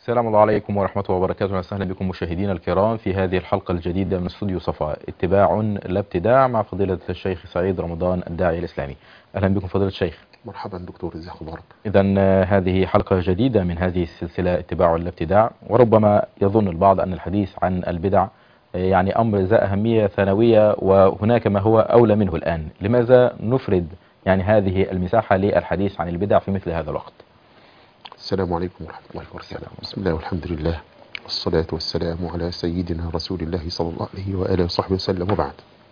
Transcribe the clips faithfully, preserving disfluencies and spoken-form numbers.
السلام الله عليكم ورحمة الله وبركاته. وسهلا بكم مشاهدينا الكرام في هذه الحلقة الجديدة من استوديو صفاء، اتباع لا ابتداع، مع فضيلة الشيخ سعيد رمضان الداعي الإسلامي. أهلا بكم فضيلة الشيخ. مرحبا دكتور، ازي اخبارك؟ إذا هذه حلقة جديدة من هذه السلسلة اتباع لا ابتداع. وربما يظن البعض أن الحديث عن البدع يعني أمر ذا أهمية ثانوية وهناك ما هو أولى منه الآن. لماذا نفرد يعني هذه المساحة للحديث عن البدع في مثل هذا الوقت؟ السلام عليكم ورحمة الله وبركاته. بسم الله والحمد لله والصلاة والسلام على سيدنا رسول الله صلى الله عليه وآله وصحبه وسلم، وبعد.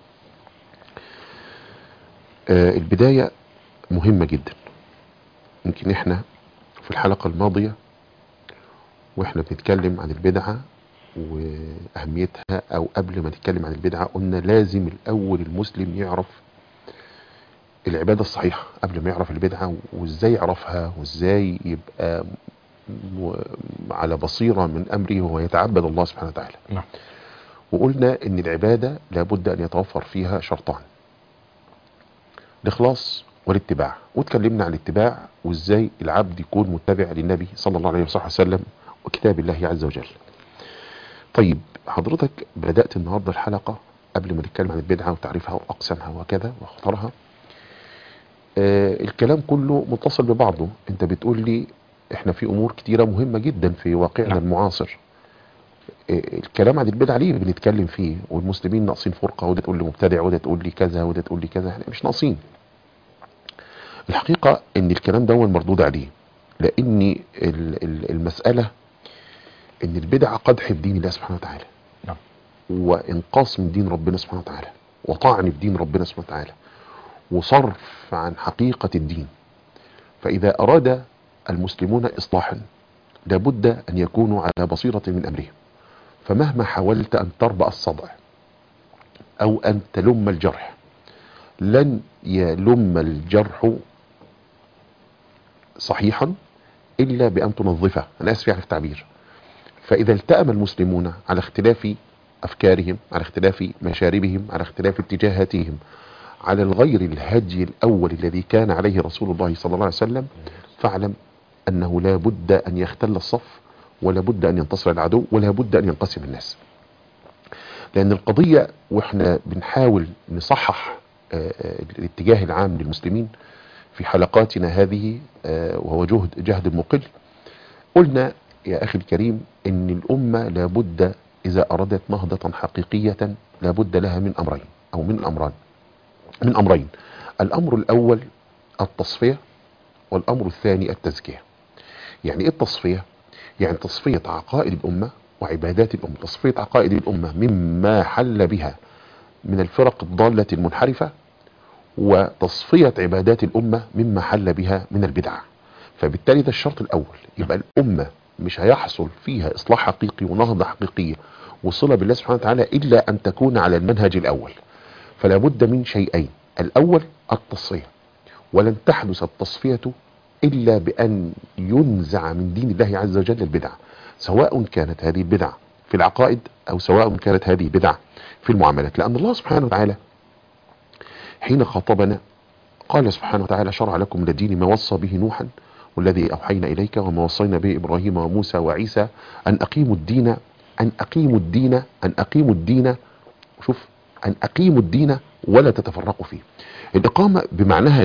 آه البداية مهمة جدا. يمكن احنا في الحلقة الماضية واحنا بنتكلم عن البدعة وأهميتها، أو قبل ما نتكلم عن البدعة قلنا لازم الأول المسلم يعرف العبادة الصحيحة قبل ما يعرف البدعة، وازاي يعرفها وازاي يبقى على بصيرة من أمره وهو يتعبد الله سبحانه وتعالى. نعم. وقلنا ان العبادة لابد ان يتوفر فيها شرطان: الإخلاص والاتباع. واتكلمنا عن الاتباع وازاي العبد يكون متبع للنبي صلى الله عليه وسلم وكتاب الله عز وجل. طيب حضرتك بدأت النهاردة الحلقة قبل ما نتكلم عن البدعة وتعريفها وأقسامها وكذا وخطرها. آه الكلام كله متصل ببعضه. انت بتقول لي احنا في امور كتيرة مهمة جدا في واقعنا نعم. المعاصر. آه الكلام عن البدع ليه بنتكلم فيه؟ والمسلمين ناقصين فرقة، وده تقول لي مبتدع، وده تقول لي كذا، وده تقول لي كذا. احنا مش ناقصين. الحقيقة ان الكلام ده هو المردود عليه، لان المسألة ان البدع قدح في دين الله سبحانه وتعالى. نعم. وانقاص من دين ربنا سبحانه وتعالى، وطعن في دين ربنا سبحانه وتعالى، وصرف عن حقيقة الدين. فإذا أراد المسلمون إصلاحا لابد أن يكونوا على بصيرة من أمرهم. فمهما حاولت أن تربأ الصدع أو أن تلم الجرح، لن يلم الجرح صحيحا إلا بأن تنظفه. أنا آسف يعني في التعبير. فإذا التأم المسلمون على اختلاف أفكارهم، على اختلاف مشاربهم، على اختلاف اتجاهاتهم، على الغير الهدي الأول الذي كان عليه رسول الله صلى الله عليه وسلم، فاعلم أنه لا بد أن يختل الصف، ولا بد أن ينتصر العدو، ولا بد أن ينقسم الناس. لأن القضية وإحنا بنحاول نصحح الاتجاه العام للمسلمين في حلقاتنا هذه، وهو جهد جهد مقل، قلنا يا أخي الكريم إن الأمة لا بد إذا أرادت نهضة حقيقية لا بد لها من أمرين، أو من أمران من أمرين. الأمر الأول التصفية، والأمر الثاني التزكية. يعني إيه التصفية؟ يعني تصفية عقائد الأمة وعبادات الأمة، تصفية عقائد الأمة مما حل بها من الفرق الضالة المنحرفة، وتصفية عبادات الأمة مما حل بها من البدع. فبالتالي ده الشرط الأول. يبقى الأمة مش هيحصل فيها إصلاح حقيقي ونهضة حقيقية وصلة بالله سبحانه وتعالى إلا أن تكون على المنهج الأول. فلا بد من شيئين: الأول التصفية، ولن تحدث التصفية إلا بأن ينزع من دين الله عز وجل البدع، سواء كانت هذه البدع في العقائد أو سواء كانت هذه بدع في المعاملات. لأن الله سبحانه وتعالى حين خاطبنا قال سبحانه وتعالى: شرع لكم من الدين ما وصى به نوحا والذي أوحينا إليك وما وصينا به إبراهيم وموسى وعيسى أن أقيموا الدين أن أقيموا الدين أن أقيموا الدين شوف أن أقيموا الدين ولا تتفرقوا فيه. الإقامة بمعناها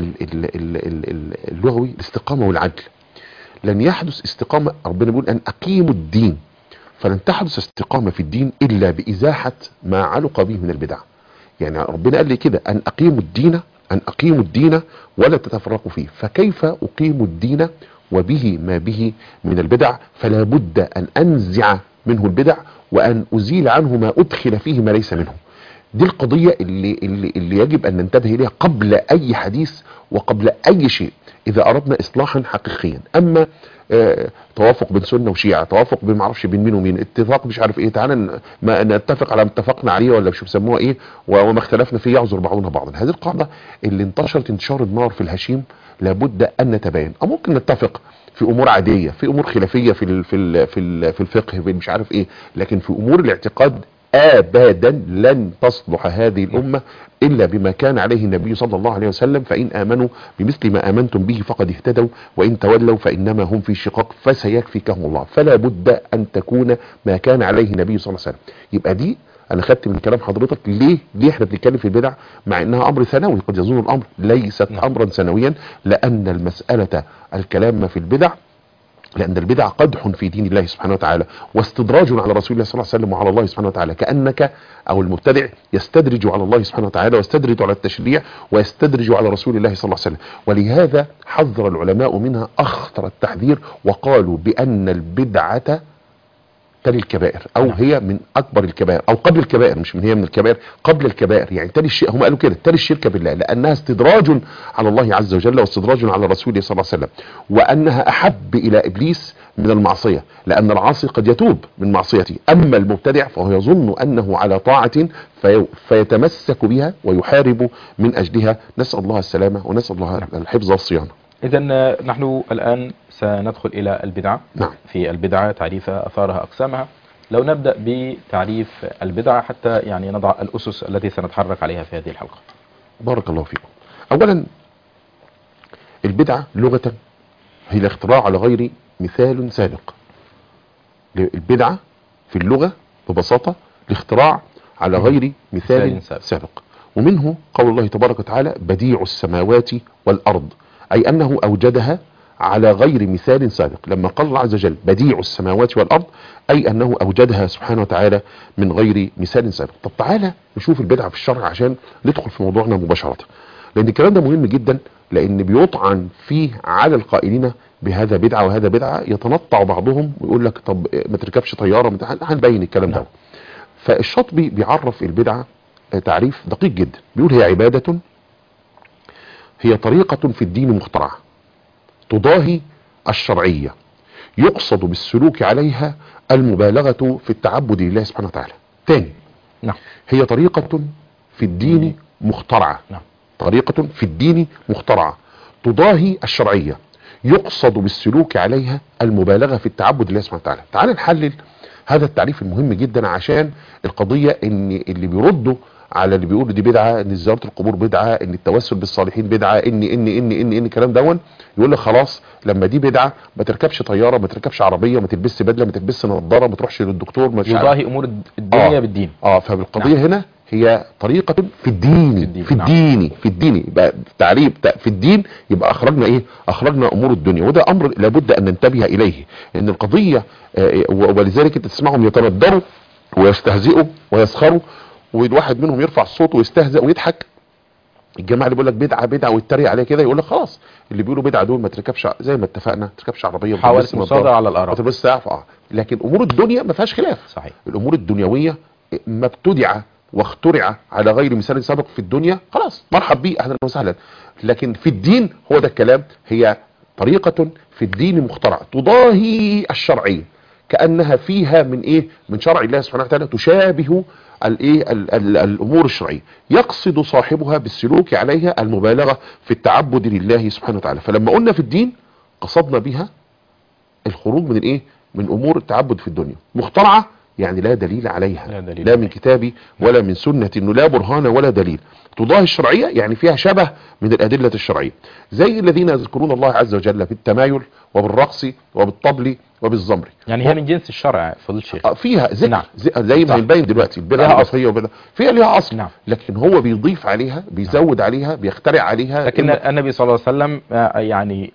اللغوي الاستقامة والعدل. لن يحدث استقامة، ربنا بيقول أن أقيموا الدين، فلن تحدث استقامة في الدين إلا بإزاحة ما علق به من البدع. يعني ربنا قال لي كده: أن أقيموا الدين أن أقيموا الدين ولا تتفرقوا فيه. فكيف أقيم الدين وبه ما به من البدع؟ فلا بد أن أنزع منه البدع وأن أزيل عنه ما أدخل فيه ما ليس منه. دي القضية اللي, اللي, اللي يجب أن ننتبه إليها قبل أي حديث وقبل أي شيء إذا أردنا إصلاحا حقيقيا. أما آه توافق بين سنة وشيعة، توافق بين معرفش بين مين ومين، اتفاق مش عارف إيه، تعالى ما نتفق على متفقنا عليه ولا مش بيسموها إيه، وما اختلفنا فيه يعذر بعضنا بعضا. هذه القاعدة اللي انتشرت انتشار النار في الهشيم لابد أن نتباين. أو ممكن نتفق في امور عاديه، في امور خلافيه في ال في ال في, ال في الفقه، في مش عارف ايه، لكن في امور الاعتقاد ابدا لن تصلح هذه الامه الا بما كان عليه النبي صلى الله عليه وسلم. فان امنوا بمثل ما امنتم به فقد اهتدوا وان تولوا فانما هم في شقاق فسيكفيكهم الله. فلا بد ان تكون ما كان عليه النبي صلى الله عليه وسلم. يبقى دي انا خدت من كلام حضرتك ليه ليه احنا بنتكلم في البدع مع انها امر ثانوي. قد يظن الامر ليست امرا ثانويا، لان المساله الكلام في البدع، لأن البدع قدح في دين الله سبحانه وتعالى واستدراج على رسول الله صلى الله عليه وسلم وعلى الله سبحانه وتعالى. كأنك أو المبتدع يستدرج على الله سبحانه وتعالى ويستدرج على التشريع ويستدرج على رسول الله صلى الله عليه وسلم. ولهذا حذر العلماء منها أخطر التحذير، وقالوا بأن البدعة تلي الكبائر، او نعم. هي من اكبر الكبائر، او قبل الكبائر، مش من هي من الكبائر، قبل الكبائر. يعني تلي الشيء، هم قالوا كده تلي الشرك بالله، لانها استدراج على الله عز وجل واستدراج على رسوله صلى الله عليه وسلم. وانها احب الى ابليس من المعصيه، لان العاصي قد يتوب من معصيته، اما المبتدع فهو يظن انه على طاعه في فيتمسك بها ويحارب من اجلها. نسال الله السلامه ونسال الله نعم. الحفظ والصيانه. إذا نحن الآن سندخل إلى البدعة. نعم. في البدعة تعريفها، أثارها، أقسامها. لو نبدأ بتعريف البدعة حتى يعني نضع الأسس التي سنتحرك عليها في هذه الحلقة. بارك الله فيكم. أولا البدعة لغة هي الاختراع على غير مثال سابق. البدعة في اللغة ببساطة الاختراع على غير مثال, مثال سابق. ومنه قول الله تبارك وتعالى بديع السماوات والأرض، أي أنه أوجدها على غير مثال سابق. لما قال الله عز وجل بديع السماوات والأرض، أي أنه أوجدها سبحانه وتعالى من غير مثال سابق. طب تعالى نشوف البدعة في الشرع عشان ندخل في موضوعنا مباشرة، لأن الكلام ده مهم جدا، لأن بيطعن فيه على القائلين بهذا بدعة وهذا بدعة. يتنطع بعضهم ويقول لك طب ما تركبش طيارة، هنبين الكلام ده. فالشاطبي بيعرف البدعة تعريف دقيق جدا، بيقول هي عبادة، هي طريقة في الدين مخترعة تضاهي الشرعية، يقصد بالسلوك عليها المبالغة في التعبد لله سبحانه وتعالى. تاني نعم. هي طريقة في الدين مخترعة. نعم. طريقة في الدين مخترعة تضاهي الشرعية، يقصد بالسلوك عليها المبالغة في التعبد لله سبحانه وتعالى. تعال نحلل هذا التعريف المهم جدا، عشان القضية ان اللي بيردوا على اللي بيقولوا دي بدعه، ان زياره القبور بدعه، ان التوسل بالصالحين بدعه، ان ان ان ان ان الكلام دون، يقول لك خلاص لما دي بدعه ما تركبش طياره، ما تركبش عربيه، ما تلبسش بدله، ما تلبسش نظاره، ما تروحش للدكتور، ما يضاهي امور الدنيا آه بالدين. اه فالقضيه نعم. هنا هي طريقه في الدين في الدين في الدين, نعم. في الدين يبقى تعريف في الدين، يبقى اخرجنا ايه؟ اخرجنا امور الدنيا. وده امر لابد ان ننتبه اليه، ان القضيه آه ولذلك انت تسمعهم يتندروا ويستهزئوا ويسخروا، والواحد منهم يرفع الصوت ويستهزأ ويضحك. الجماعه اللي بيقول لك بدعه بدعه ويتريق عليها كده، يقول لك خلاص اللي بيقولوا بدعه دول ما تركبش زي ما اتفقنا، ما تركبش عربيه، حاولت مصادره على الاراء، ما تلبسش سقف. اه لكن امور الدنيا ما فيهاش خلاف. صحيح. الامور الدنيويه ما ابتدع واخترع على غير مثال سابق في الدنيا، خلاص مرحب بيه اهلا وسهلا. لكن في الدين هو ده الكلام، هي طريقه في الدين مخترعه تضاهي الشرعيه، كانها فيها من ايه؟ من شرع الله سبحانه وتعالى، تشابه الايه الامور الشرعيه، يقصد صاحبها بالسلوك عليها المبالغه في التعبد لله سبحانه وتعالى. فلما قلنا في الدين قصدنا بها الخروج من الايه؟ من امور التعبد في الدنيا. مخترعه يعني لا دليل عليها، لا, دليل لا من كتابي ولا من سنه، انه لا برهان ولا دليل. تضاهي الشرعيه يعني فيها شبه من الادله الشرعيه، زي الذين يذكرون الله عز وجل في التمايل وبالرقص وبالطبل وبالزمر. يعني هي من جنس الشرع فضل الشيخ، فيها ذكر. نعم. زي ما هنبين دلوقتي البدعه الاصليه وبدعة فيها ليها اصل. نعم. لكن هو بيضيف عليها، بيزود نعم. عليها، بيخترع عليها. لكن إما... النبي صلى الله عليه وسلم يعني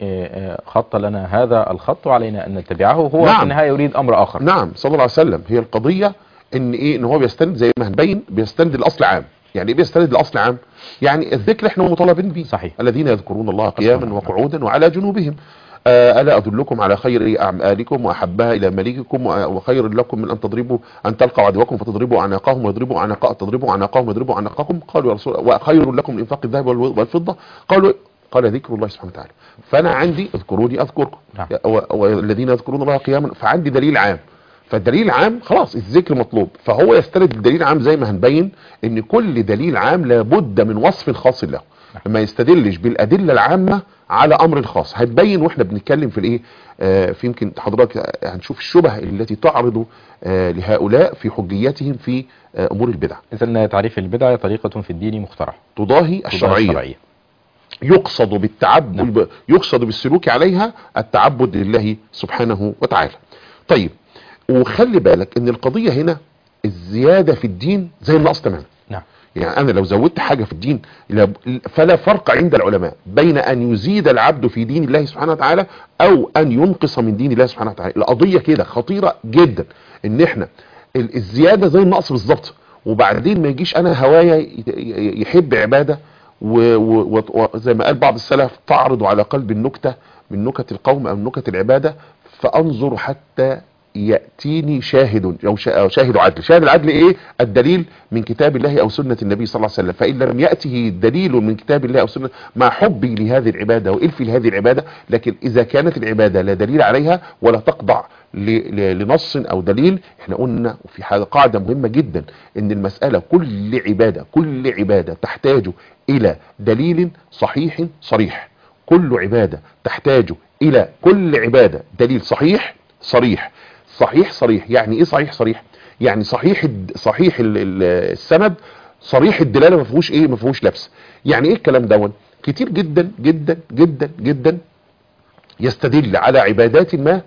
خط لنا هذا الخط وعلينا ان نتبعه، هو نعم. في النهايه يريد امر اخر. نعم صلى الله عليه وسلم. هي القضيه ان ايه؟ ان هو بيستند زي ما هنبين، بيستند الاصل عام. يعني ايه بيستند الاصل عام؟ يعني الذكر احنا مطالبين به. صحيح. الذين يذكرون الله قياما وقعودا وعلى جنوبهم. آه ألا أدلكم على خير أعمالكم وأحبها إلى مليككم وخير لكم من أن تضربوا أن تلقوا عدوكم فتضربوا أعناقهم ويضربوا أعناق تضربوا أعناقهم ويضربوا أعناقكم. قالوا يا رسول الله وخير لكم من إنفاق الذهب والفضة. قالوا قال ذكر الله سبحانه وتعالى. فأنا عندي اذكروني أذكركم. نعم. والذين يذكرون الله قياما، فعندي دليل عام. فالدليل العام خلاص الذكر مطلوب، فهو يستند الدليل العام زي ما هنبين ان كل دليل عام لابد من وصف خاص له. ما يستدلش بالادله العامه على امر خاص. هتبين واحنا بنتكلم في الايه آه في يمكن حضرتك هنشوف الشبه التي تعرض آه لهؤلاء في حجيتهم في آه امور البدع. اذا تعريف البدع طريقة في الدين مخترعة تضاهي الشرعية, الشرعية. يقصد بالتعبد نعم. يقصد بالسلوك عليها التعبد لله سبحانه وتعالى. طيب وخلي بالك ان القضية هنا الزيادة في الدين زي النقص تماما. نعم. يعني انا لو زودت حاجة في الدين فلا فرق عند العلماء بين ان يزيد العبد في دين الله سبحانه وتعالى او ان ينقص من دين الله سبحانه وتعالى. القضية كده خطيرة جدا ان احنا الزيادة زي النقص بالظبط، وبعدين ما يجيش انا هوايا يحب عبادة وزي ما قال بعض السلف تعرض على قلب النكتة من نكت القوم او نكت العبادة فانظر حتى يأتيني شاهد او شاهد عدل. شاهد العدل ايه؟ الدليل من كتاب الله او سنة النبي صلى الله عليه وسلم. فإن لم يأته دليل من كتاب الله او سنة مع حبي لهذه العبادة وإلفي لهذه العبادة، لكن اذا كانت العبادة لا دليل عليها ولا تخضع لنص او دليل، احنا قلنا وفي حاجة قاعدة مهمة جدا ان المسألة كل عبادة كل عبادة تحتاج الى دليل صحيح صريح. كل عبادة تحتاج الى كل عبادة دليل صحيح صريح. صحيح صريح يعني ايه صحيح صريح؟ يعني صحيح صحيح السند صريح الدلاله ما فيهوش ايه ما فيهوش لبس. يعني ايه الكلام دون؟ كتير جدا جدا جدا جدا يستدل على عبادات ما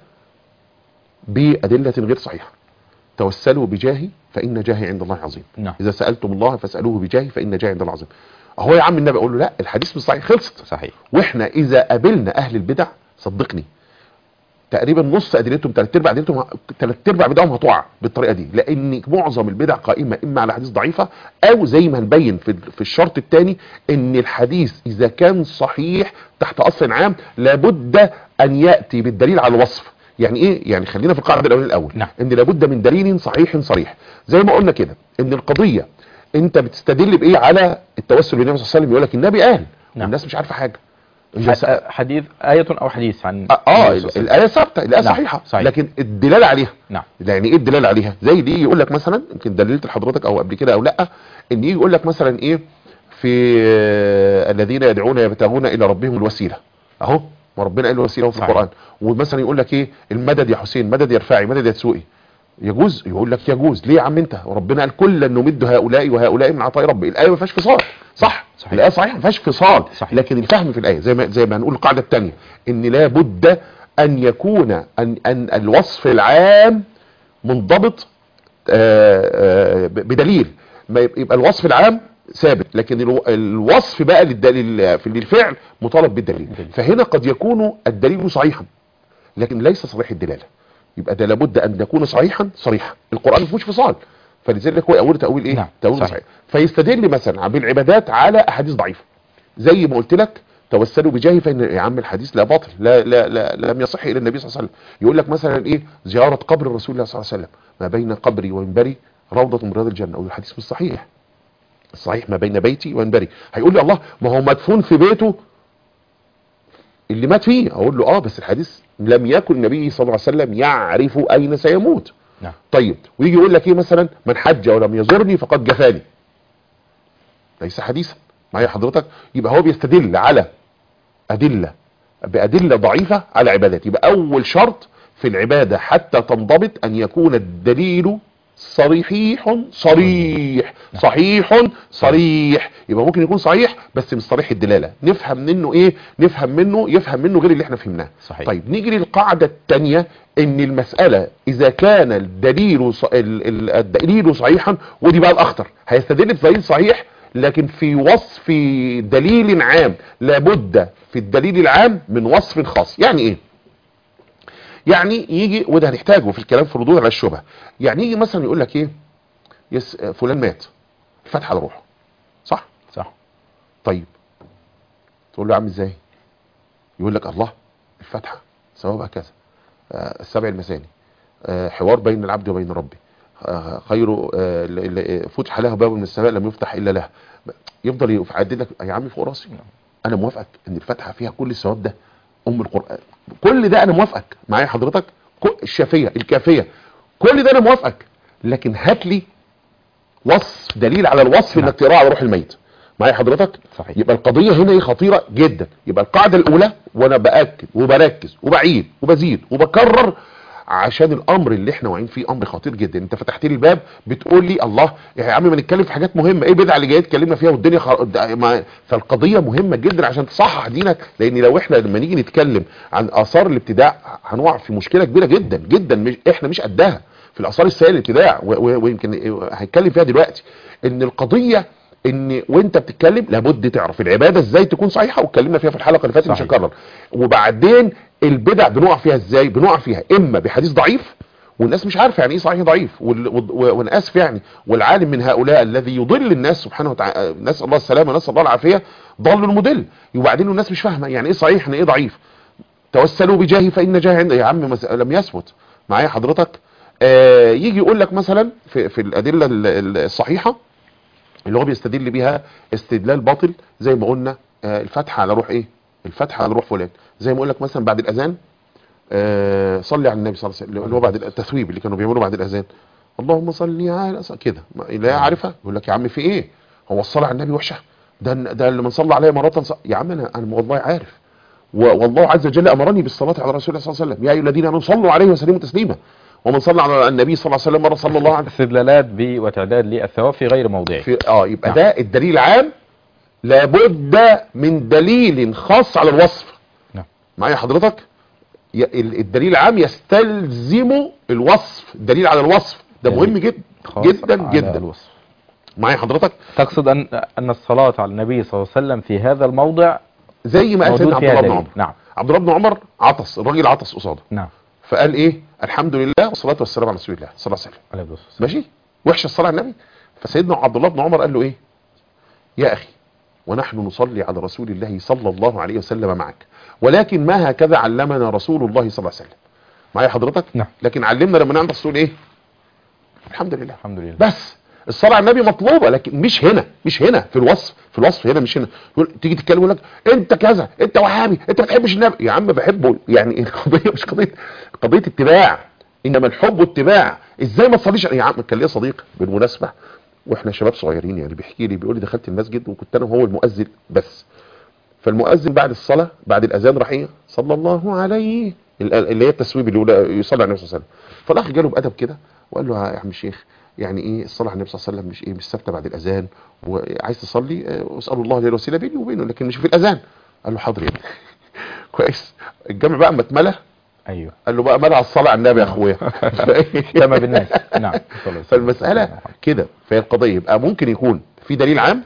بادله غير صحيحه. توسلوا بجاهي فان جاهي عند الله عظيم. نعم. اذا سالتم الله فاسالوه بجاهي فان جاهي عند الله عظيم. اهو يا عم النبي اقول له لا الحديث مش صحيح، خلصت. صحيح. واحنا اذا قابلنا اهل البدع صدقني تقريبا نص ادلتهم ثلاث ارباع ادلتهم ثلاث ارباع بدعهم هتقع بالطريقه دي، لان معظم البدع قائمه اما على حديث ضعيفه او زي ما هنبين في في الشرط الثاني ان الحديث اذا كان صحيح تحت اصل عام لابد ان ياتي بالدليل على الوصف. يعني ايه؟ يعني خلينا في القاعده الاولانيه الاول. نعم. ان لابد من دليل صحيح صريح. زي ما قلنا كده ان القضيه انت بتستدل بايه على التوسل بالنبي صلى الله عليه وسلم؟ يقول لك النبي قال. نعم. والناس مش عارفه حاجه. حديث آية أو حديث عن اه, آه الآية ثابتة، الآية نعم. صحيحة صحيح. لكن الدلالة عليها نعم. يعني ايه الدلالة عليها؟ زي دي يقول لك مثلا يمكن دللت لحضرتك او قبل كده او لا ان يجي يقول لك مثلا ايه في آه الذين يدعون يبتغون الى ربهم الوسيلة. اهو وربنا قال الوسيلة في القرآن. ومثلا يقول لك ايه المدد يا حسين، مدد يا رفاعي، مدد يا تسوقي. يجوز؟ يقول لك يجوز. ليه يا عم انت؟ وربنا قال كلا نمد هؤلاء وهؤلاء من عطاء ربي. الآية ما فيهاش فصال. صح. صحيح. الآية صحيح ما فيهاش فصال. صحيح. لكن الفهم في الآية زي ما زي ما هنقول القاعدة الثانية ان لا بد ان يكون ان ان الوصف العام منضبط آآ آآ بدليل. ما يبقى الوصف العام ثابت لكن الوصف بقى للدليل في الفعل مطالب بالدليل. فهنا قد يكون الدليل صحيحا لكن ليس صريح الدلالة. يبقى ده لابد ان يكون صحيحا صريحا. القرآن ما فيهوش فصال. فلذلك هو اول تاويل ايه؟ نعم. تاويل صحيح. فيستدل مثلا بالعبادات على احاديث ضعيفه زي ما قلت لك توسلوا بجاهي فان يا عم الحديث لا باطل لا لا لا لم يصح الى النبي صلى الله عليه وسلم. يقول لك مثلا ايه زياره قبر رسول الله صلى الله عليه وسلم ما بين قبري ومنبري روضه من رياض الجنه. او الحديث مش صحيح. الصحيح ما بين بيتي ومنبري. هيقول لي الله ما هو مدفون في بيته اللي مات فيه. اقول له اه بس الحديث لم يكن النبي صلى الله عليه وسلم يعرف اين سيموت. نعم. طيب ويجي يقول لك ايه مثلا من حج ولم يزورني فقد جفاني. ليس حديثا معايا حضرتك. يبقى هو بيستدل على ادله بادله ضعيفه على عبادات. يبقى اول شرط في العباده حتى تنضبط ان يكون الدليل صريح صريح صحيح صريح. يبقى ممكن يكون صحيح بس مش صريح الدلاله. نفهم منه ايه؟ نفهم منه يفهم منه غير اللي احنا فهمناه. صحيح. طيب نيجي للقاعده الثانيه ان المساله اذا كان الدليل ص... الدليل صحيحا ودي بقى الاخطر. هيستدل بدليل صحيح لكن في وصف دليل عام لابد في الدليل العام من وصف خاص. يعني ايه؟ يعني يجي وده هنحتاجه في الكلام في ردود على الشبهه. يعني يجي مثلا يقول لك ايه يس فلان مات الفتحه على روحه. صح صح. طيب تقول له يا عم ازاي؟ يقول لك الله الفتحه ثوابها كذا آه السبع المثاني آه حوار بين العبد وبين ربه آه خير آه فتح له باب من السماء لم يفتح الا له. يفضل يعدد لك يا عم فوق راسي انا موافقك ان الفتحه فيها كل الثواب ده ام القرآن كل ده انا موافقك معايا حضرتك. الشافية الكافية كل ده انا موافقك لكن هات لي وصف دليل على الوصف انك تقراه على روح الميت. معايا حضرتك؟ صحيح. يبقى القضيه هنا ايه خطيره جدا. يبقى القاعده الاولى، وانا باكد وبركز وبعيد وبزيد وبكرر عشان الامر اللي احنا واقعين فيه امر خطير جدا. انت فتحت لي الباب بتقول لي الله يا عم ما نتكلم في حاجات مهمه، ايه البدعه اللي جايه تكلمنا فيها والدنيا خر... ما... فالقضيه مهمه جدا عشان تصحح دينك. لان لو احنا لما نيجي نتكلم عن اثار الابتداع هنقع في مشكله كبيره جدا جدا، مش... احنا مش قدها في الاثار السيئه الابتداع، و... و... ويمكن هنتكلم فيها دلوقتي. ان القضيه ان وانت بتتكلم لابد تعرف العباده ازاي تكون صحيحه، واتكلمنا فيها في الحلقه اللي فاتت مش هكرر. وبعدين البدع بنقع فيها ازاي؟ بنقع فيها اما بحديث ضعيف والناس مش عارفه يعني ايه صحيح ضعيف، وانا اسف يعني، والعالم من هؤلاء الذي يضل الناس سبحانه وتعالى، نسال الله السلامه ونسال الله العافيه، ضل المضل. وبعدين الناس مش فاهمه يعني ايه صحيح يعني ايه ضعيف. توسلوا بجاهي فان جاهي عند يا عم لم يثبت. معايا حضرتك؟ آه يجي يقول لك مثلا في, في الادله الصحيحه اللي هو بيستدل بيها استدلال باطل، زي ما قلنا آه الفتح على روح ايه؟ الفتح على روح فلان. زي ما اقول لك مثلا بعد الاذان آه صلي على النبي صلى الله عليه وسلم، اللي هو بعد التثويب اللي كانوا بيعملوا بعد الاذان، اللهم صل على كده، لا عارفها يقول لك يا عم في ايه؟ هو الصلاه على النبي وحشه؟ ده ده اللي من صلى عليه مره ص... يا عم انا انا والله عارف، والله عز وجل امرني بالصلاه على رسول الله صلى الله عليه وسلم، يا ايها الذين امنوا صلوا عليه وسلموا تسليما، ومن صلى على النبي صلى الله عليه وسلم مره صلى الله عليه وسلم. استدلالات ب وتعداد للثواب في غير موضعه. في اه يبقى نعم. ده الدليل العام، لابد من دليل خاص على الوصف. نعم. معايا حضرتك؟ الدليل العام يستلزم الوصف، الدليل على الوصف ده مهم جدا جدا جدا. الوصف. معايا حضرتك؟ تقصد ان ان الصلاه على النبي صلى الله عليه وسلم في هذا الموضع زي ما قال سيدنا عبد الله بن عمر. نعم. عبد الله بن عمر عطس، الراجل عطس قصاده. نعم. فقال ايه؟ الحمد لله والصلاه والسلام على رسول الله صلى الله عليه وسلم. ماشي؟ وحشه الصلاه على النبي؟ فسيدنا عبد الله بن عمر قال له ايه؟ يا اخي ونحن نصلي على رسول الله صلى الله عليه وسلم معك، ولكن ما هكذا علمنا رسول الله صلى الله عليه وسلم. معايا حضرتك؟ نعم. لكن علمنا لما نعمل رسول ايه؟ الحمد لله. الحمد لله. بس الصلاه على النبي مطلوبه، لكن مش هنا، مش هنا في الوصف، في الوصف هنا مش هنا. تيجي تتكلم يقول لك انت كذا، انت وهابي، انت ما بتحبش النبي. يا عم بحبه، يعني القضيه مش قضيه قضيه اتباع، انما الحب واتباع. ازاي ما تصليش؟ يا عم كان ليا صديق بالمناسبه واحنا شباب صغيرين يعني، بيحكي لي بيقول لي دخلت المسجد وكنت انا وهو المؤذن بس، فالمؤذن بعد الصلاه بعد الاذان راح ايه؟ صلى الله عليه، اللي هي التسويب اللي يصلي على النبي صلى الله عليه وسلم. فالاخ جاله بادب كده وقال له يا عم الشيخ يعني ايه الصلاه على النبي صلى الله عليه وسلم مش ايه مش ثابته بعد الاذان، وعايز تصلي واسال الله جل وعلا بيني وبينه، لكن مش في الاذان. قال له حاضر يا ابني. كويس. الجامع بقى اما اتملى، ايوه، قال له بقى ملى على الصلاه على النبي يا اخويا. اجتمع بالناس. نعم. فالمساله كده، فهي القضيه يبقى ممكن يكون في دليل عام،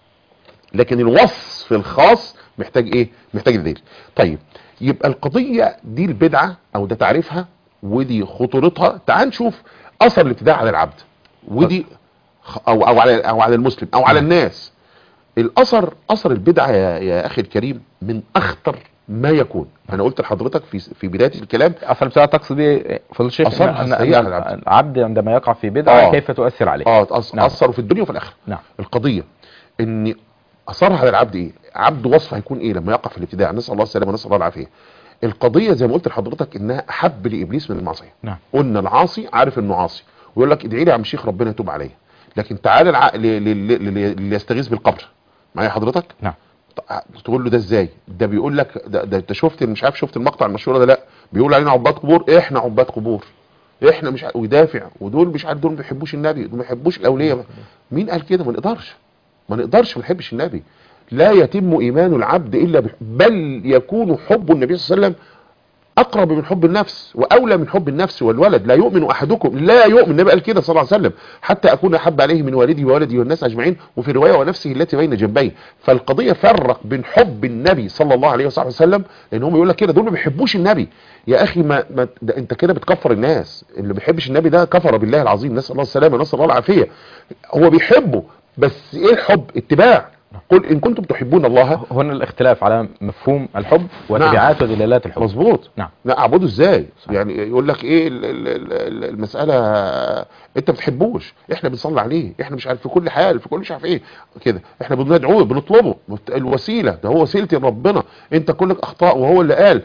لكن الوصف الخاص محتاج ايه؟ محتاج دليل. طيب يبقى القضيه دي البدعه او ده تعريفها ودي خطورتها. تعال نشوف اثر الابتداع على العبد، ودي او او على او على المسلم او على الناس. الاثر اثر البدعه يا, يا اخي الكريم من اخطر ما يكون. انا قلت لحضرتك في في بدايه الكلام اثر البدعه تقصد ايه فضل الشيخ؟ اثرها السيئه على العبد. العبد عندما يقع في بدعه آه. كيف تؤثر عليه؟ اه تأثر نعم. في الدنيا وفي الاخره. نعم. القضيه ان اثرها على العبد ايه؟ عبد وصفه هيكون ايه لما يقع في الابتداع؟ نسال الله السلامه ونسال الله العافيه. القضيه زي ما قلت لحضرتك انها احب لابليس من المعصيه. نعم. قلنا العاصي عارف انه عاصي ويقول لك ادعي لي يا عم الشيخ ربنا يتوب عليا، لكن تعالى الع... اللي يستغيث بالقبر. معايا حضرتك؟ نعم. تقول له ده ازاي؟ ده بيقول لك ده, ده انت شفت مش عارف شفت المقطع المشهور ده؟ لا بيقول علينا عباد قبور، احنا عباد قبور، احنا مش عارف، ويدافع، ودول مش عارف، دول ما بيحبوش النبي، دول ما بيحبوش الاولياء. مين قال كده؟ ما نقدرش ما نقدرش ما نحبش النبي. لا يتم ايمان العبد الا بح... بل يكون حب النبي صلى الله عليه وسلم اقرب من حب النفس واولى من حب النفس والولد. لا يؤمن احدكم، لا يؤمن، النبي قال كده صلى الله عليه وسلم، حتى اكون احب عليه من والدي وولدي والناس اجمعين، وفي روايه ونفسه التي بين جنبيه. فالقضيه فرق بين حب النبي صلى الله عليه وصحبه وسلم، لان هم يقول لك كده دول ما بيحبوش النبي. يا اخي ما, ما انت كده بتكفر الناس. اللي ما بيحبش النبي ده كفر بالله العظيم، نسال الله السلامه ونسال الله العافيه. هو بيحبه بس ايه الحب؟ اتباع. قل ان كنتم تحبون الله. هنا الاختلاف على مفهوم الحب وتبعات نعم. ودلالات الحب. مظبوط. نعم. لا اعبده ازاي؟ صحيح. يعني يقول لك ايه المساله انت بتحبوش، احنا بنصلي عليه، احنا مش عارف في كل حال في كل مش عارف ايه كده، احنا بندعوه بنطلبه الوسيله، ده هو وسيلتي لربنا، انت كلك اخطاء. وهو اللي قال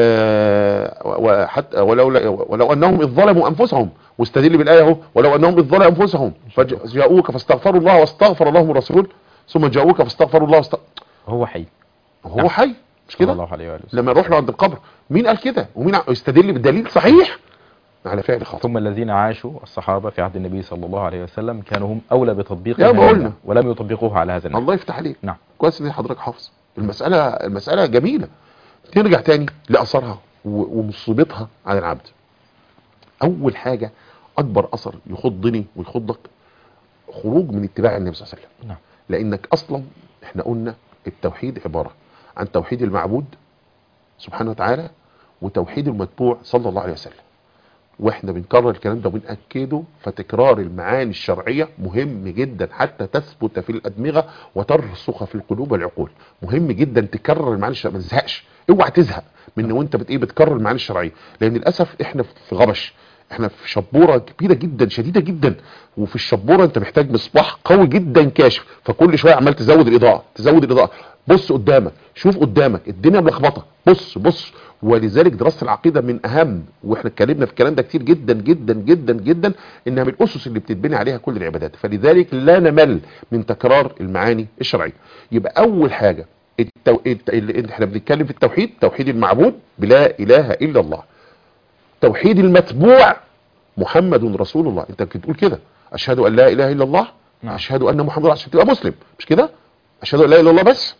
آه وحتى ولو ولو انهم اذ ظلموا انفسهم، واستدل بالايه اهو، ولو انهم اذ ظلموا انفسهم فجاءوك فاستغفروا الله واستغفر لهم الرسول ثم جاءوك فاستغفروا الله واستغفر. هو حي. هو حي مش كده؟ الله عليه وآله وسلم. لما يروح له عند القبر مين قال كده؟ ومين يستدل بالدليل صحيح على فعل خاطئ؟ ثم الذين عاشوا الصحابة في عهد النبي صلى الله عليه وسلم كانوا هم أولى بتطبيق يا ما قلنا. ولم يطبقوها على هذا النحو. الله يفتح عليك. نعم. كويس ان حضرتك حافظ المسألة. المسألة جميلة. نرجع تاني لأثرها و- ومصيبتها على العبد. أول حاجة أكبر أثر يخضني ويخضك خروج من اتباع النبي صلى الله عليه وسلم. نعم. لأنك أصلا احنا قلنا التوحيد عبارة عن توحيد المعبود سبحانه وتعالى وتوحيد المتبوع صلى الله عليه وسلم. واحنا بنكرر الكلام ده وبنأكده، فتكرار المعاني الشرعية مهم جدا حتى تثبت في الأدمغة وترسخ في القلوب والعقول. مهم جدا تكرر المعاني الشرعية، ما تزهقش، اوعى تزهق من وانت بت ايه بتكرر المعاني الشرعية، لان للاسف احنا في غبش، احنا في شبورة كبيرة جدا شديدة جدا، وفي الشبورة انت محتاج مصباح قوي جدا كاشف، فكل شوية عمال تزود الاضاءة تزود الاضاءة، بص قدامك، شوف قدامك، الدنيا ملخبطة، بص بص. ولذلك دراسة العقيدة من اهم، واحنا اتكلمنا في الكلام ده كتير جدا جدا جدا جدا، انها من الاسس اللي بتتبني عليها كل العبادات، فلذلك لا نمل من تكرار المعاني الشرعية. يبقى اول حاجة التو... الت... اللي احنا بنتكلم في التوحيد، توحيد المعبود بلا اله الا الله، توحيد المتبوع محمد رسول الله. انت بتقول كده اشهد ان لا اله الا الله، نعم. اشهد ان محمد رسول، عشان تبقى مسلم مش كده؟ اشهد ان لا اله الا الله بس،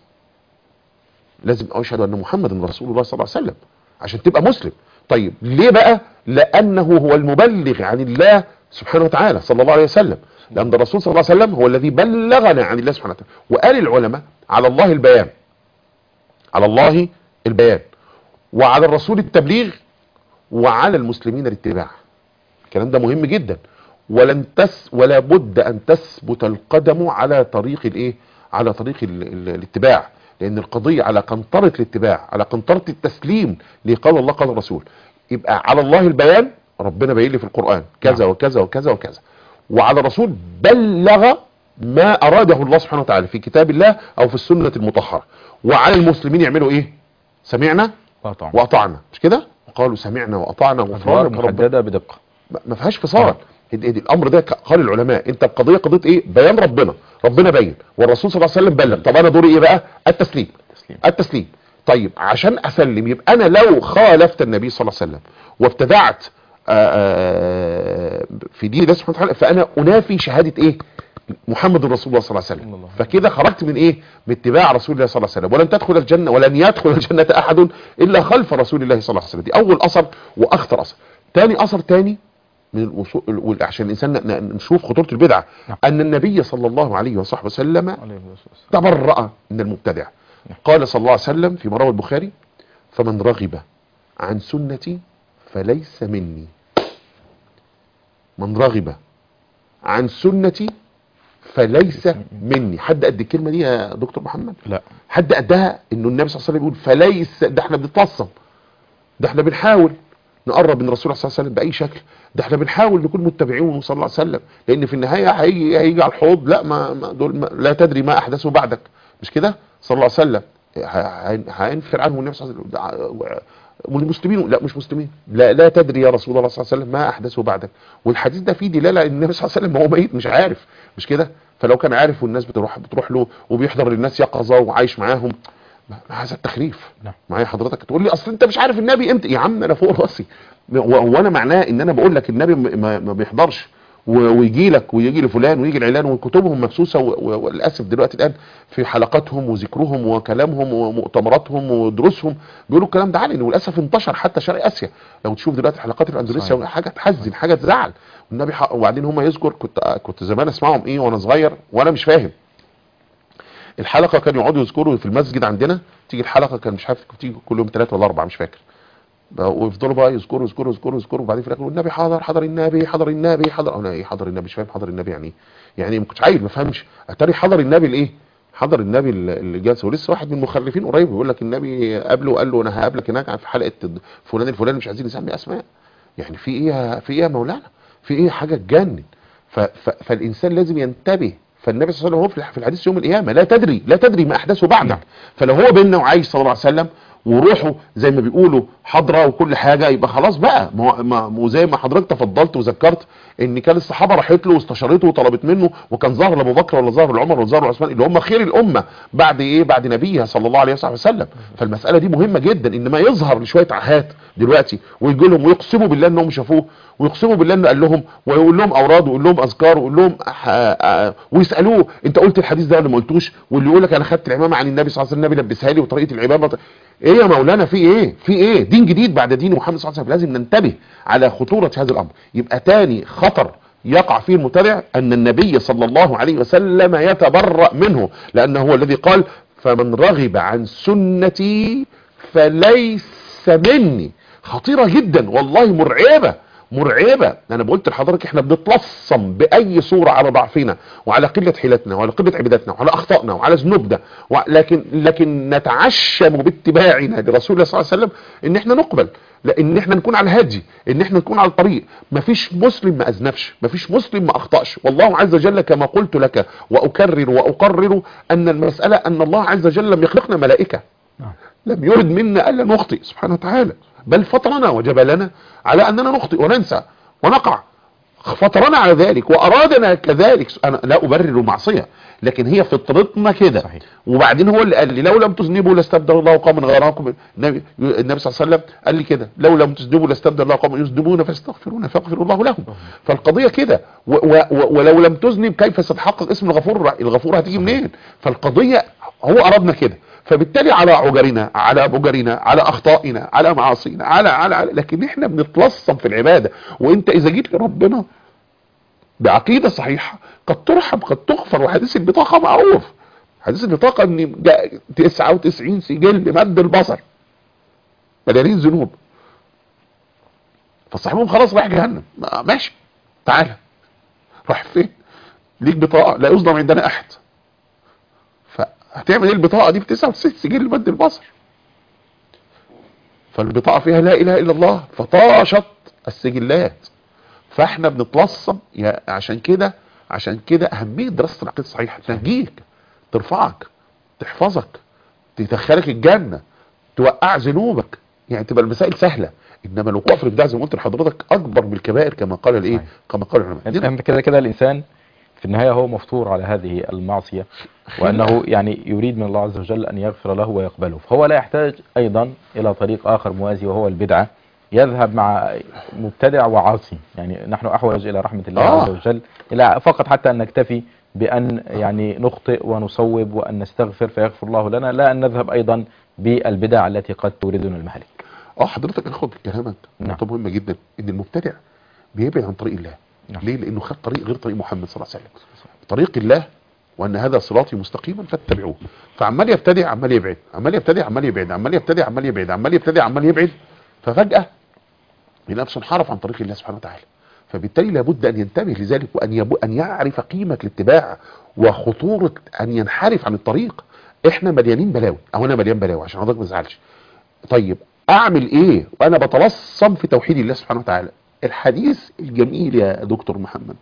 لازم اشهد ان محمد رسول الله صلى الله عليه وسلم عشان تبقى مسلم. طيب ليه بقى؟ لانه هو المبلغ عن الله سبحانه وتعالى صلى الله عليه وسلم، لان الرسول صلى الله عليه وسلم هو الذي بلغنا عن الله سبحانه وتعالى. وقال العلماء على الله البيان، على الله البيان، وعلى الرسول التبليغ، وعلى المسلمين الاتباع. الكلام ده مهم جدا، ولن تس ولا بد ان تثبت القدم على طريق الايه؟ على طريق ال ال الاتباع، لان القضيه على قنطره الاتباع، على قنطره التسليم لقال الله قال الرسول. يبقى على الله البيان، ربنا باين لي في القران كذا وكذا وكذا وكذا، وعلى الرسول بلغ ما اراده الله سبحانه وتعالى في كتاب الله او في السنه المطهره، وعلى المسلمين يعملوا ايه؟ سمعنا وأطعنا. واطعنا مش كده؟ وقالوا سمعنا واطعنا أدوار غفرانك ربنا. محددة بدقة. ما فيهاش فصال. الامر ده قال العلماء، انت القضيه قضيه ايه؟ بيان ربنا، ربنا بين والرسول صلى الله عليه وسلم بلغ. طب انا دوري ايه بقى؟ التسليم. تسليم. التسليم. طيب عشان اسلم، يبقى انا لو خالفت النبي صلى الله عليه وسلم وابتدعت آآ في دين الله سبحانه وتعالى، فانا انافي شهاده ايه؟ محمد رسول الله صلى الله عليه وسلم. فكده خرجت من ايه؟ من اتباع رسول الله صلى الله عليه وسلم. ولن تدخل الجنه ولن يدخل الجنه احد الا خلف رسول الله صلى الله عليه وسلم. دي اول اثر واخطر اثر. تاني اثر تاني من الوصول، عشان الانسان نشوف خطوره البدعه، ان النبي صلى الله عليه وصحبه وسلم تبرأ من المبتدع. قال صلى الله عليه وسلم في رواه البخاري: فمن رغب عن سنتي فليس مني. من رغب عن سنتي فليس مني. حد قد الكلمه دي يا دكتور محمد؟ لا. حد قدها؟ انه النبي صلى الله عليه وسلم يقول فليس، ده احنا بنتفصل، ده احنا بنحاول نقرب من الرسول صلى الله عليه وسلم باي شكل، ده احنا بنحاول نكون متبعين صلى الله عليه وسلم، لان في النهايه هيجي هيجي على الحوض، لا ما, ما دول ما لا تدري ما احدثوا بعدك مش كده؟ صلى الله عليه وسلم هينفر عنه النبي صلى الله عليه وسلم والمسلمين، لا مش مسلمين، لا لا تدري يا رسول الله صلى الله عليه وسلم ما احدثه بعدك. والحديث ده فيه دلاله ان النبي صلى الله عليه وسلم هو ميت مش عارف مش كده؟ فلو كان عارف والناس بتروح بتروح له وبيحضر للناس يقظه وعايش معاهم، هذا التخريف. نعم. معايا حضرتك تقول لي اصل انت مش عارف النبي امتى. يا عم انا فوق راسي، وانا معناه ان انا بقول لك النبي ما, ما بيحضرش ويجي لك ويجي لفلان ويجي العلان، وكتبهم مبثوثه، وللاسف دلوقتي الان في حلقاتهم وذكرهم وكلامهم ومؤتمراتهم ودروسهم بيقولوا الكلام ده علني، وللاسف انتشر حتى شرق اسيا. لو تشوف دلوقتي حلقات الاندونيسيا حاجه تحزن، حاجه تزعل. والنبي حق. وبعدين هم يذكر، كنت كنت زمان اسمعهم ايه وانا صغير وانا مش فاهم الحلقه، كانوا يقعدوا يذكروا في المسجد عندنا، تيجي الحلقه كان مش عارف تيجي كل يوم ثلاثه ولا اربعه مش فاكر، ويفضلوا بقى يذكروا يذكروا يذكروا يذكروا وبعدين في الاخر النبي حضر حضر النبي حضر النبي حضر. انا ايه حضر النبي؟ مش فاهم حضر النبي يعني ايه؟ يعني ما كنتش عايز ما فهمش. اتاري حضر النبي الايه؟ حضر النبي الجلسه. ولسه واحد من المخرفين قريب بيقول لك النبي قابله وقال له انا هقابلك هناك في حلقه فلان الفلاني، مش عايزين نسمي اسماء. يعني في ايه في ايه يا مولانا؟ في ايه؟ حاجه تجنن. فالانسان لازم ينتبه. فالنبي صلى الله عليه وسلم في الحديث يوم القيامه لا تدري لا تدري ما احدثه بعدك. فلو هو بيننا وعايش صلى الله عليه وسلم وروحه زي ما بيقولوا حضره وكل حاجه، يبقى خلاص بقى. ما زي ما حضرتك تفضلت وذكرت ان كان الصحابه راحت له واستشارته وطلبت منه، وكان ظهر لابو بكر ولا ظهر لعمر ولا ظهر لعثمان اللي هم خير الامه بعد ايه بعد نبيها صلى الله عليه وسلم. فالمساله دي مهمه جدا، انما يظهر لشويه عاهات دلوقتي ويجي لهم ويقسموا بالله انهم شافوه، ويقسموا بالله انه قال لهم، ويقول لهم اوراد ويقول لهم اذكار ويقول لهم ويسالوه انت قلت الحديث ده ولا ما قلتوش، واللي يقول لك انا خدت العمامه عن النبي صلى الله عليه وسلم، النبي لبسها لي وطريقه العمامه. ايه يا مولانا في ايه في ايه دين جديد بعد دين محمد صلى الله عليه وسلم. لازم ننتبه على خطوره هذا الامر. يبقى تاني خطر يقع فيه المبتدع ان النبي صلى الله عليه وسلم يتبرأ منه، لانه هو الذي قال فمن رغب عن سنتي فليس مني. خطيرة جدا والله، مرعبة مرعبة. انا قلت لحضرتك احنا بنتلصم باي صورة على ضعفنا وعلى قلة حيلتنا وعلى قلة عبادتنا وعلى اخطائنا وعلى ذنوبنا، لكن لكن نتعشم باتباعنا لرسول الله صلى الله عليه وسلم ان احنا نقبل، لان احنا نكون على الهدي، ان احنا نكون على الطريق. مفيش مسلم ما اذنبش، مفيش مسلم ما اخطأش. والله عز وجل كما قلت لك واكرر واقرر ان المسألة ان الله عز وجل لم يخلقنا ملائكة، لم يرد منا الا نخطئ سبحانه وتعالى، بل فطرنا وجبلنا على اننا نخطئ وننسى ونقع. فطرنا على ذلك وارادنا كذلك. انا لا ابرر معصيه، لكن هي فطرتنا كده. وبعدين هو اللي قال لي لو لم تذنبوا لاستبدل الله قوما غيركم. النبي النبي صلى الله عليه وسلم قال لي كده، لو لم تذنبوا لاستبدل الله قوما يذنبون فاستغفرون فيغفر الله لهم. فالقضيه كده، ولو لم تذنب كيف ستحقق اسم الغفور؟ الغفور هتيجي منين؟ فالقضيه هو ارادنا كده، فبالتالي على عجرنا على بجرنا على اخطائنا على معاصينا على, على على لكن احنا بنتلصم في العباده. وانت اذا جيت لربنا بعقيده صحيحه قد ترحم قد تغفر. وحديث البطاقه معروف، حديث البطاقه ان تسعة وتسعين سجل بمد البصر مليانين ذنوب. فصاحبهم خلاص رايح جهنم، ماشي تعالى. راح فين؟ ليك بطاقه لا يصدم عندنا احد. هتعمل ايه البطاقه دي ب تسعة وتسعين سجل مد البصر؟ فالبطاقه فيها لا اله الا الله فطاشت السجلات. فاحنا بنتلصم يا عشان كده عشان كده اهميه دراسه العقيده الصحيحه تنجيك، ترفعك، تحفظك، تدخلك الجنه، توقع ذنوبك، يعني تبقى المسائل سهله. انما الوقوع في الابداع زي ما قلت لحضرتك اكبر من الكبائر كما قال الايه كما قال العلماء. كده كده الانسان في النهاية هو مفطور على هذه المعصية، وأنه يعني يريد من الله عز وجل أن يغفر له ويقبله، فهو لا يحتاج أيضا إلى طريق آخر موازي وهو البدعة، يذهب مع مبتدع وعاصي. يعني نحن أحوج إلى رحمة الله آه. عز وجل إلى فقط حتى أن نكتفي بأن يعني نخطئ ونصوب وأن نستغفر فيغفر الله لنا، لا أن نذهب أيضا بالبدع التي قد توردنا المهلك. اه حضرتك اخد كلامك نقطة مهمة جدا، ان المبتدع بيبعد عن طريق الله. نعم. ليه؟ لانه خد طريق غير طريق محمد صلى الله عليه وسلم، طريق الله وان هذا صراطي مستقيما فاتبعوه. فعمال يبتدع عمال يبعد، عمال يبتدع عمال يبعد، عمال يبتدع عمال يبعد، عمال يبتدع عمال يبعد، ففجأة بنفسه انحرف عن طريق الله سبحانه وتعالى. فبالتالي لابد ان ينتبه لذلك، وان يبو ان يعرف قيمة الاتباع وخطورة ان ينحرف عن الطريق. احنا مليانين بلاوي، او انا مليان بلاوي عشان حضرتك ما تزعلش. طيب اعمل ايه وانا بتلصم في توحيد الله سبحانه وتعالى؟ الحديث الجميل يا دكتور محمد،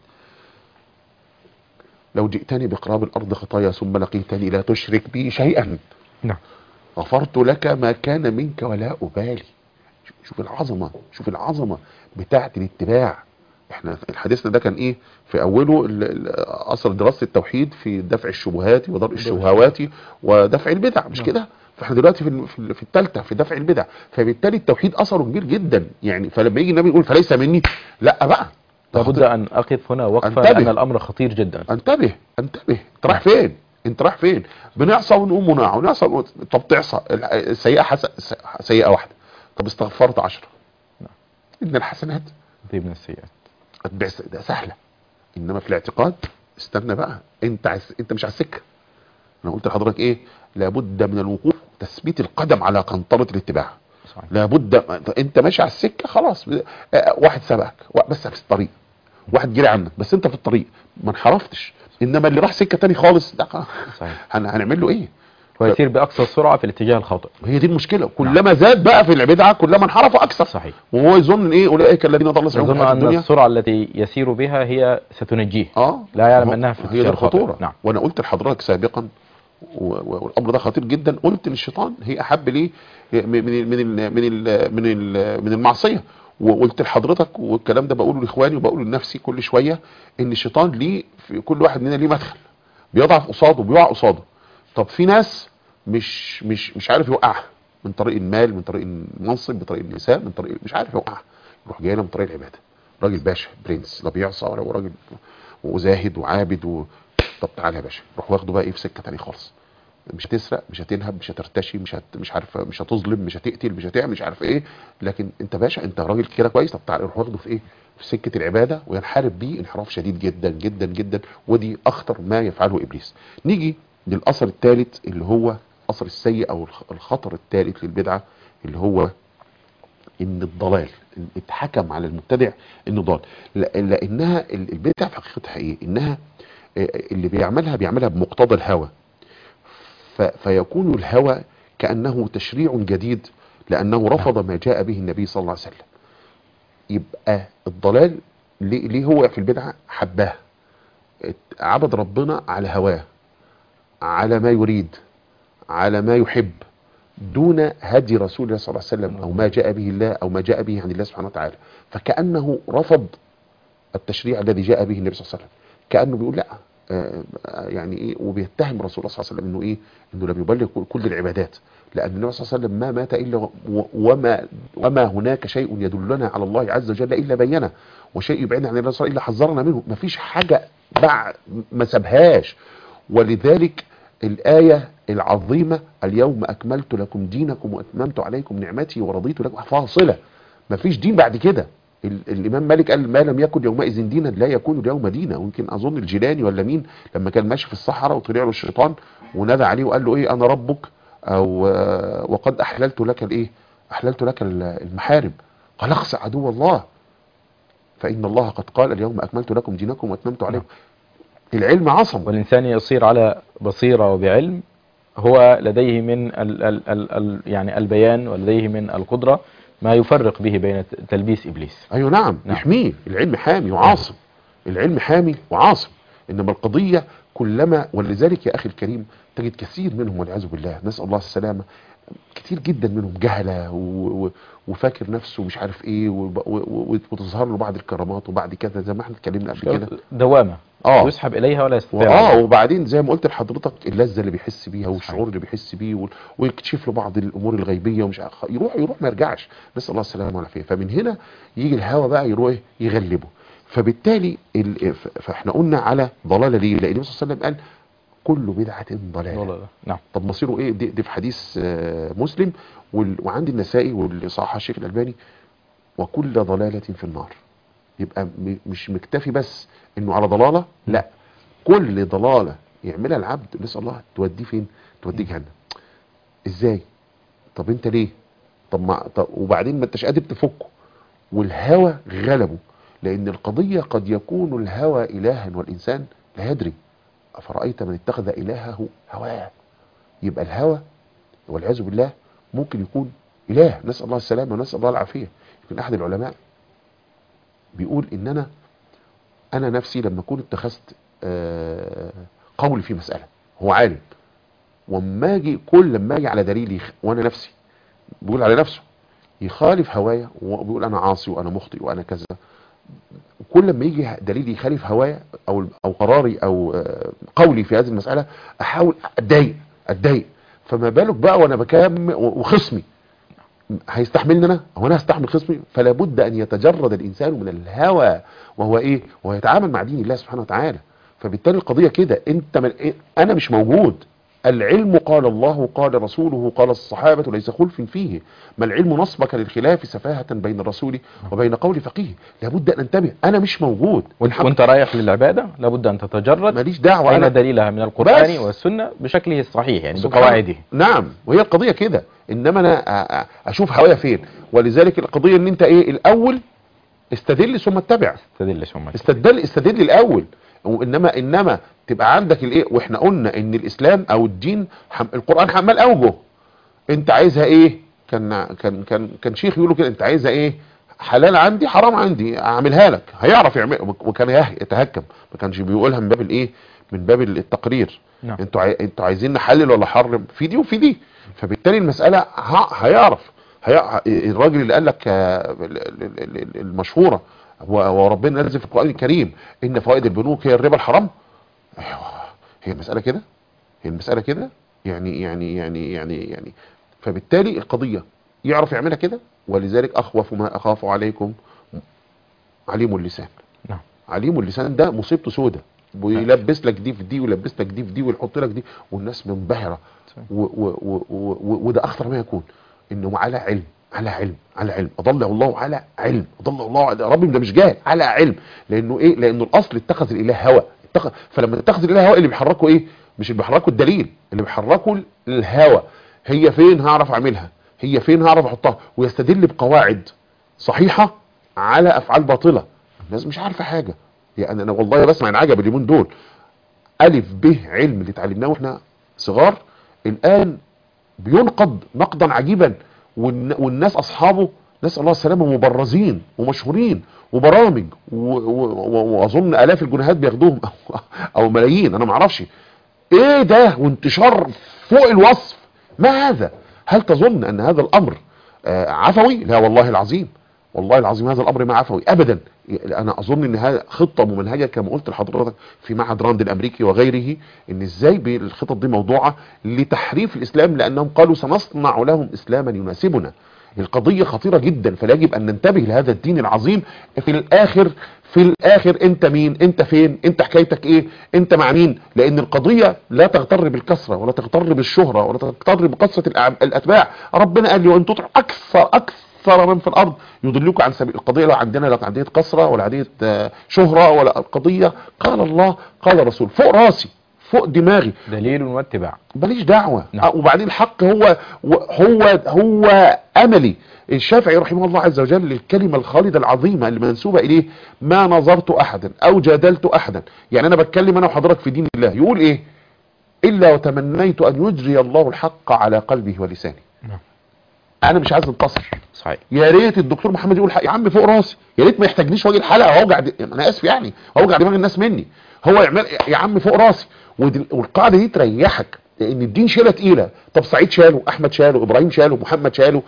لو جئتني بقراب الارض خطايا ثم لقيتني لا تشرك بي شيئا نعم غفرت لك ما كان منك ولا ابالي. شوف العظمه، شوف العظمه بتاعه الاتباع. احنا حديثنا ده كان ايه في اوله؟ اثر دراسه التوحيد في دفع الشبهات ودرء الشهوات ودفع البدع، مش كده؟ فاحنا دلوقتي في في الثالثه في دفع البدع. فبالتالي التوحيد اثره كبير جدا. يعني فلما يجي النبي يقول فليس مني، لا بقى لابد ان اقف هنا وقفه، لان الامر خطير جدا. انتبه انتبه انت رايح فين؟ انت رايح فين؟ بنعصى ونقوم ونقع ونعصى ونقوم. طب تعصى السيئه حسن سيئه واحده، طب استغفرت عشرة. ان الحسنات دي من السيئات ده سهله. انما في الاعتقاد استنى بقى، انت عس... انت مش على السكه. انا قلت لحضرتك ايه؟ لابد من الوقوف، تثبيت القدم على قنطره الاتباع. صحيح. لابد انت ماشي على السكه خلاص، واحد سبقك بس في الطريق، واحد جري عنك بس انت في الطريق ما انحرفتش. انما اللي راح سكه تاني خالص ده هنعمل له ايه؟ ويسير باقصى السرعه في الاتجاه الخاطئ. هي دي المشكله. كلما نعم. زاد بقى في البدعه كلما انحرف اكثر. صحيح. وهو يظن ايه؟ اولئك الذين ضل سعيهم يظن ان السرعه التي يسير بها هي ستنجيه. اه لا يعلم انها في هي دي الخطوره. نعم. وانا قلت لحضرتك سابقا والامر ده خطير جدا، قلت للشيطان هي احب ليه من ال من ال من ال من ال من المعصيه، وقلت لحضرتك والكلام ده بقوله لاخواني وبقوله لنفسي كل شويه، ان الشيطان ليه في كل واحد مننا ليه مدخل بيضعف قصاده بيقع قصاده. طب في ناس مش مش مش عارف يوقعها من طريق المال، من طريق المنصب، من طريق النساء، من طريق مش عارف يوقعها، يروح جاي لها من طريق العباده. راجل باشا برنس لا بيعصى ولا هو راجل وزاهد وعابد و... طب تعالى يا باشا، روح واخده بقى ايه في سكه تانيه خالص. مش هتسرق، مش هتنهب، مش هترتشي، مش هت... مش عارف مش هتظلم، مش هتقتل، مش هتعمل مش عارف ايه، لكن انت باشا انت راجل كده كويس. طب تعالى روح واخده في ايه في سكه العباده، وينحرف بيه انحراف شديد جدا جدا جدا، ودي اخطر ما يفعله ابليس. نيجي للاثر الثالث اللي هو الاثر السيء او الخطر الثالث للبدعه، اللي هو ان الضلال اتحكم على المبتدع انه ضال، لانها البدع في حقيقتها ايه؟ انها اللي بيعملها بيعملها بمقتضى الهوى، فيكون الهوى كأنه تشريع جديد لأنه رفض ما جاء به النبي صلى الله عليه وسلم. يبقى الضلال ليه هو في البدعة؟ حباه، عبد ربنا على هواه، على ما يريد، على ما يحب، دون هدي رسول الله صلى الله عليه وسلم أو ما جاء به الله أو ما جاء به عن الله سبحانه وتعالى. فكأنه رفض التشريع الذي جاء به النبي صلى الله عليه وسلم، كأنه بيقول لا آه يعني ايه، وبيتهم رسول الله صلى الله عليه وسلم انه ايه، انه لم يبلغ كل العبادات، لان النبي صلى الله عليه وسلم ما مات الا وما وما هناك شيء يدلنا على الله عز وجل الا بينه، وشيء يبعدنا عن الله صلى الله عليه وسلم الا حذرنا منه. ما فيش حاجه بعد ما سابهاش. ولذلك الآية العظيمة اليوم أكملت لكم دينكم وأتممت عليكم نعمتي ورضيت لكم فاصلة، ما فيش دين بعد كده. الامام مالك قال ما لم يكن يومئذ دينا لا يكون اليوم دينا. ويمكن اظن الجيلاني ولا مين لما كان ماشي في الصحراء وطلع له الشيطان ونادى عليه وقال له ايه انا ربك، او وقد احللت لك الايه احللت لك المحارم، قال اخسى عدو الله فان الله قد قال اليوم اكملت لكم دينكم واتممت عليكم. العلم عصم، والانسان يصير على بصيرة وبعلم، هو لديه من ال ال ال ال يعني البيان ولديه من القدرة ما يفرق به بين تلبيس إبليس. أيوة نعم, نعم. يحميه. العلم حامي وعاصم. العلم حامي وعاصم. إنما القضية كلما، ولذلك يا أخي الكريم تجد كثير منهم والعياذ بالله نسأل الله السلامة، كتير جدا منهم جهلة وفاكر نفسه مش عارف ايه، وتظهر له بعض الكرامات وبعد كذا زي ما احنا اتكلمنا قبل كده، دوامة اه يسحب اليها ولا يستطيع. اه وبعدين زي ما قلت لحضرتك اللذة اللي بيحس بيها والشعور اللي بيحس بيه ويكتشف له بعض الامور الغيبية ومش يروح يروح ما يرجعش، نسأل الله السلامة والعافية. فمن هنا يجي الهوى بقى يروح يغلبه. فبالتالي فاحنا قلنا على ضلالة ليه؟ لان النبي صلى الله عليه وسلم قال كل بدعة ضلالة. نعم. طب مصيره ايه؟ دي, دي في حديث مسلم وعند النسائي واللي صححه الشيخ الألباني، وكل ضلالة في النار. يبقى مش مكتفي بس انه على ضلالة، لا كل ضلالة يعملها العبد نسأل الله توديه فين؟ توديه جهنم. ازاي؟ طب انت ليه؟ طب, ما طب وبعدين ما انتش قادر تفكه والهوى غلبه، لان القضية قد يكون الهوى إلها والإنسان لا يدري. أفرأيت من اتخذ إلهه هواه. يبقى الهوى والعياذ بالله ممكن يكون إله، نسأل الله السلامة ونسأل الله العافية. يمكن أحد العلماء بيقول إن أنا أنا نفسي لما أكون اتخذت قولي في مسألة، هو عالم، وما أجي كل لما أجي على دليلي وأنا نفسي بيقول على نفسه يخالف هوايا وبيقول أنا عاصي وأنا مخطئ وأنا كذا، كل لما يجي دليل يخالف هوايا او او قراري او قولي في هذه المسألة احاول اتضايق اتضايق فما بالك بقى وانا بكام وخصمي هيستحملني انا او انا هستحمل خصمي؟ فلا بد ان يتجرد الانسان من الهوى وهو ايه؟ وهو يتعامل مع دين الله سبحانه وتعالى. فبالتالي القضية كده، انت من إيه؟ انا مش موجود. العلم قال الله قال رسوله قال الصحابة ليس خلف فيه. ما العلم نصبك للخلاف سفاهة بين الرسول وبين قول فقيه. لابد ان انتبه، انا مش موجود. وانت رايح للعبادة لابد ان تتجرد، ماليش دعوة اين دليلها من القرآن والسنة بشكله الصحيح يعني بقواعده. نعم، وهي القضية كده. انما انا اشوف هوايا فين. ولذلك القضية ان انت ايه؟ الاول استدل ثم اتبع. استدل ثم اتبع. استدل استدل الاول. وانما انما تبقى عندك الايه؟ واحنا قلنا ان الاسلام او الدين حم... القرآن حمال اوجه. انت عايزها ايه؟ كان كان كان كان شيخ يقولوا كده، انت عايزها ايه؟ حلال عندي حرام عندي اعملها لك. هيعرف يعمل، وكان يتهكم، ما كانش بيقولها من باب الايه؟ من باب التقرير. نعم. انتوا عاي... انتوا عايزين نحلل ولا حرم في دي وفي دي. فبالتالي المسألة ه... هيعرف. هي الراجل اللي قال لك آه، المشهوره وربنا نزل في القرآن الكريم ان فوائد البنوك هي الربا الحرام. أيوة. هي المسألة كده، هي المسألة كده يعني يعني يعني يعني يعني فبالتالي القضية يعرف يعملها كده. ولذلك اخوف ما اخاف عليكم عليم اللسان. نعم. عليم اللسان ده مصيبته سودة، ويلبس لك دي في دي ويلبس لك دي في دي ويحط لك دي والناس منبهرة، وده اخطر ما يكون انه على علم على علم على علم اضل الله على علم اضل الله على ربي، ده مش جاهل على علم. لانه ايه؟ لانه الاصل اتخذ الاله هوى، اتخذ فلما اتخذ الاله هوى اللي بيحركه ايه؟ مش اللي بيحركه الدليل، اللي بيحركه الهوى. هي فين هعرف اعملها، هي فين هعرف احطها، ويستدل بقواعد صحيحة على افعال باطلة. الناس مش عارفة حاجة. يعني انا والله بسمع العجب اليومين دول، الف ب علم اللي اتعلمناه واحنا صغار الان بينقض نقدا عجيبا، والناس اصحابه نسال الله السلامه مبرزين ومشهورين وبرامج واظن الاف الجنيهات بياخدوهم او ملايين، انا ما اعرفش ايه ده، وانتشار فوق الوصف. ما هذا؟ هل تظن ان هذا الامر آه عفوي؟ لا والله العظيم، والله العظيم هذا الامر ما عفوي ابدا. انا اظن ان هذا خطه ممنهجه كما قلت لحضرتك في معهد راند الامريكي وغيره، ان ازاي الخطط دي موضوعه لتحريف الاسلام، لانهم قالوا سنصنع لهم اسلاما يناسبنا. القضيه خطيره جدا، فلا يجب ان ننتبه لهذا الدين العظيم. في الاخر في الاخر انت مين؟ انت فين؟ انت حكايتك ايه؟ انت مع مين؟ لان القضيه لا تغتر بالكثره ولا تغتر بالشهره ولا تغتر بكثره الاتباع. ربنا قال لي وان تطع اكثر اكثر اكثر من في الارض يضلوك عن سبيل. القضيه لا عندنا لا قضيه كثره ولا قضيه شهره، ولا القضيه قال الله قال الرسول فوق راسي فوق دماغي، دليل واتباع، ماليش دعوه. نعم. وبعدين الحق هو هو هو املي. الشافعي رحمه الله عز وجل الكلمه الخالده العظيمه اللي منسوبه اليه، ما نظرت احدا او جادلت احدا، يعني انا بتكلم انا وحضرتك في دين الله، يقول ايه؟ الا وتمنيت ان يجري الله الحق على قلبه ولسانه. نعم. انا مش عايز انتصر. صحيح. يا ريت الدكتور محمد يقول حق. يا عم فوق راسي، يا ريت ما يحتاجنيش واجي الحلقه واوجع دي... انا اسف يعني واوجع دماغ الناس مني. هو يعمل يا عم فوق راسي، ودي... والقاعده دي تريحك، لان الدين شيله تقيله. طب سعيد شاله، احمد شاله، ابراهيم شاله، محمد شاله،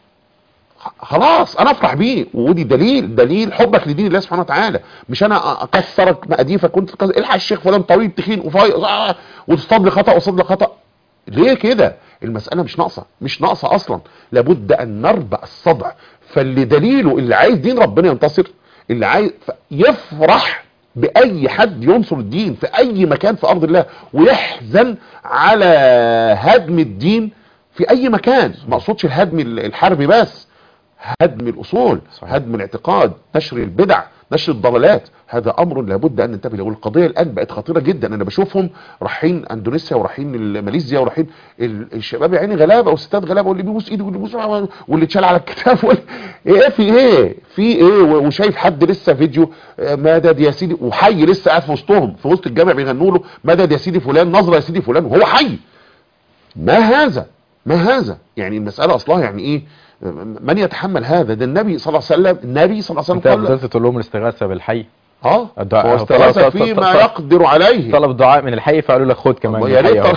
خلاص انا افرح بيه. ودي دليل دليل حبك لدين الله سبحانه وتعالى. مش انا اكسرك مقاديفك وانت الحق الشيخ فلان طويل تخين وفايق وتصطاد لي خطا وصد لي خطا. ليه كده؟ المسألة مش ناقصة، مش ناقصة اصلا. لابد ان نربع الصدع. فاللي دليله اللي عايز دين ربنا ينتصر، اللي عايز يفرح باي حد ينصر الدين في اي مكان في ارض الله، ويحزن على هدم الدين في اي مكان. ما اقصدش الهدم الحربي بس، هدم الاصول، صحيح. هدم الاعتقاد، نشر البدع، نشر الضلالات. هذا امر لابد ان ننتبه له. والقضيه الان بقت خطيره جدا. انا بشوفهم رايحين اندونيسيا ورايحين ماليزيا ورايحين الشباب يا عيني غلابه والستات غلابه، واللي بيبوس ايده واللي بيبوس واللي اتشال على الكتاف وال... ايه في ايه في ايه وشايف حد لسه فيديو مدد يا سيدي، وحي لسه قاعد في وسطهم في وسط الجامع بيغنوا له مدد يا سيدي فلان، نظره يا سيدي فلان، وهو حي. ما هذا؟ ما هذا؟ يعني المساله اصلها يعني ايه؟ من يتحمل هذا؟ ده النبي صلى الله عليه وسلم، النبي صلى الله عليه وسلم قال انت تقول لهم الاستغاثه بالحي. اه واستغاثه فيما يقدر عليه، طلب دعاء من الحي فقالوا لك خد كمان يا ريت.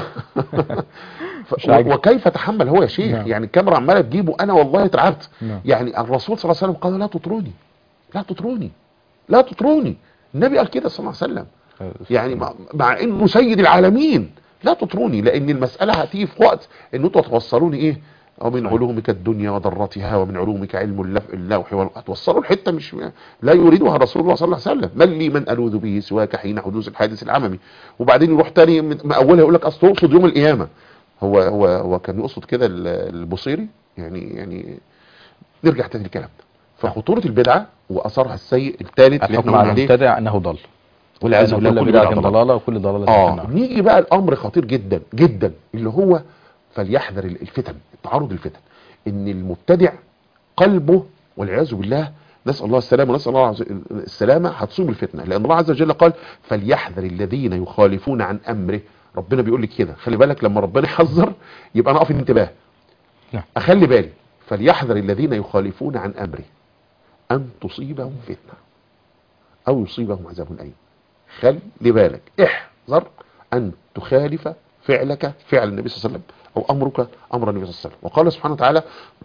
وكيف تحمل هو يا شيخ؟ نعم. يعني الكاميرا عماله تجيبه، انا والله اترعبت. نعم. يعني الرسول صلى الله عليه وسلم قال لا تطروني لا تطروني لا تطروني. النبي قال كده صلى الله عليه وسلم، يعني مع, مع انه سيد العالمين لا تطروني، لان المساله هتيجي في وقت ان انتوا توصلوني ايه؟ ومن علومك الدنيا وضرتها ومن علومك علم اللوح والقلم. توصلوا الحته مش لا يريدها رسول الله صلى الله عليه وسلم. من لي من الوذ به سواك حين حدوث الحادث العممي. وبعدين يروح تاني من اولها يقول لك اصل تقصد يوم القيامه. هو هو هو كان يقصد كده البصيري؟ يعني يعني نرجع تاني للكلام ده. فخطوره البدعه واثرها السيء الثالث اللي احنا قلنا عليه المبتدع انه ضل، والعياذ بالله كل بدعه ضلاله وكل ضلاله اه نيجي بقى الامر خطير جدا جدا اللي هو فليحذر الفتن، التعرض للفتن. ان المبتدع قلبه والعياذ بالله، نسال الله السلامه ونسال الله السلامه، هتصيب الفتنه. لان الله عز وجل قال فليحذر الذين يخالفون عن امره. ربنا بيقول لك كده، خلي بالك لما ربنا يحذر يبقى انا اقف الانتباه. نعم. اخلي بالي. فليحذر الذين يخالفون عن امره ان تصيبهم فتنه او يصيبهم عذاب اليم. خلي بالك، احذر ان تخالف فعلك فعل النبي صلى الله عليه وسلم او امرك امر النبي صلى الله عليه وسلم. وقال سبحانه وتعالى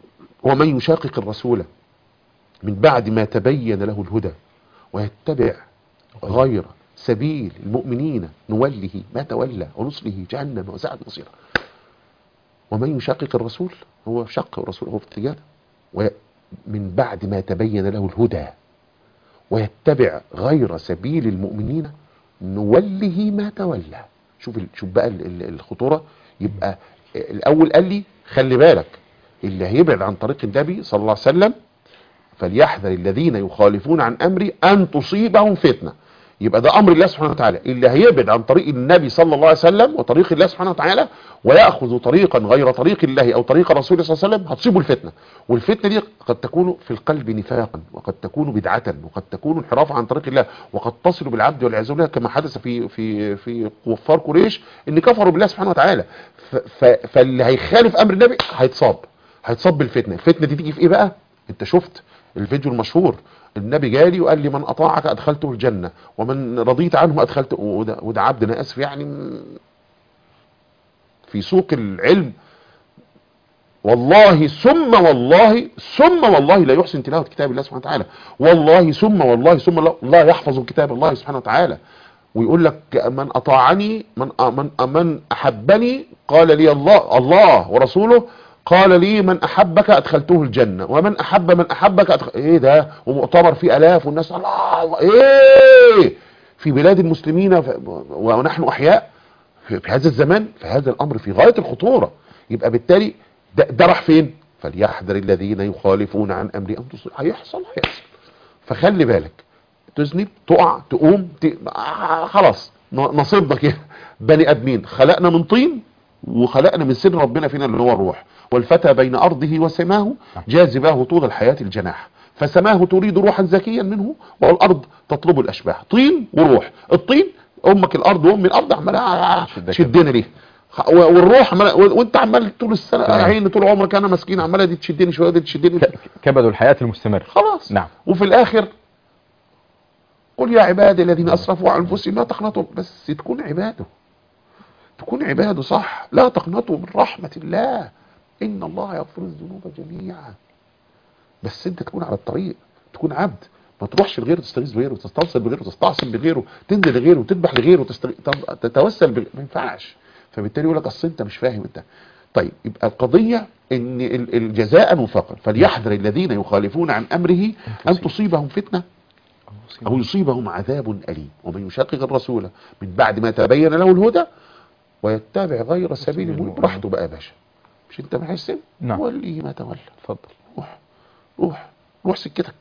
ومن يشاقق الرسول من بعد ما تبين له الهدى ويتبع غير سبيل المؤمنين نوله ما تولى ونصله جهنم وساءت مصيره. ومن يشاقق الرسول هو شق الرسول هو في اتجاه، ومن بعد ما تبين له الهدى ويتبع غير سبيل المؤمنين نوله ما تولى. شوف شوف بقى الخطورة. يبقى الأول قال لي خلي بالك اللي هيبعد عن طريق النبي صلى الله عليه وسلم فليحذر الذين يخالفون عن أمري أن تصيبهم فتنة. يبقى ده أمر الله سبحانه وتعالى. اللي هيبعد عن طريق النبي صلى الله عليه وسلم وطريق الله سبحانه وتعالى ويأخذ طريقا غير طريق الله أو طريق رسوله صلى الله عليه وسلم هتصيبه الفتنة. والفتنة دي قد تكون في القلب نفاقا، وقد تكون بدعة، وقد تكون انحرافا عن طريق الله، وقد تصل بالعبد والعياذ بالله كما حدث في في في كفار قريش ان كفروا بالله سبحانه وتعالى. فاللي هيخالف امر النبي هيتصاب هيتصاب بالفتنة. الفتنة دي تيجي في ايه بقى؟ انت شفت الفيديو المشهور، النبي جالي وقال لي من اطاعك ادخلته الجنة ومن رضيت عنه ادخلته، وده, وده عبد انا اسف يعني في سوق العلم والله ثم والله ثم والله لا يحسن تلاوة كتاب الله سبحانه وتعالى، والله ثم والله ثم لا يحفظ كتاب الله سبحانه وتعالى. ويقول لك من اطاعني من من من احبني قال لي الله الله ورسوله قال لي من احبك ادخلته الجنة ومن احب من احبك أدخل... ايه ده؟ ومؤتمر فيه الاف والناس الله الله ايه في بلاد المسلمين ف... ونحن احياء في... في هذا الزمان. فهذا الامر في غاية الخطورة. يبقى بالتالي ده, ده راح فين؟ فليحذر الذين يخالفون عن امري ان تصيب. هيحصل هيحصل. فخلي بالك تذنب تقع تقوم ت... آه خلاص نصيبنا كده. بني ادمين خلقنا من طين وخلقنا من سن ربنا فينا اللي هو الروح. والفتى بين ارضه وسماه جاذباه طول الحياة الجناح، فسماه تريد روحا زكيا منه والارض تطلب الاشباح. طين وروح. الطين امك الارض وامي الارض عماله تشدنا ليه، والروح عمال وانت عمال طول السنه عين طول عمرك انا مسكين عماله دي تشدني شويه دي تشدني. كبدوا الحياه المستمره خلاص. نعم. وفي الاخر قل يا عبادي الذين اسرفوا على انفسهم لا تقنطوا، بس تكون عباده تكون عباده صح. لا تقنطوا من رحمه الله ان الله يغفر الذنوب جميعا. بس انت تكون على الطريق، تكون عبد، ما تروحش لغيره تستغيث بغيره وتستنصر بغيره وتستعصم بغيره، تنزل لغيره وتذبح لغيره وتستغ... تتوسل بغيره. ما ينفعش. فبالتالي يقول لك اصل انت مش فاهم انت. طيب يبقى القضيه ان الجزاء وفاقا فليحذر الذين يخالفون عن امره ان تصيبهم فتنه او يصيبهم عذاب اليم. ومن يشاقق الرسول من بعد ما تبين له الهدى ويتبع غير سبيل المؤمنين. براحته بقى يا باشا، مش انت محسن؟ نعم. ولي ما تولى. اتفضل روح روح روح سكتك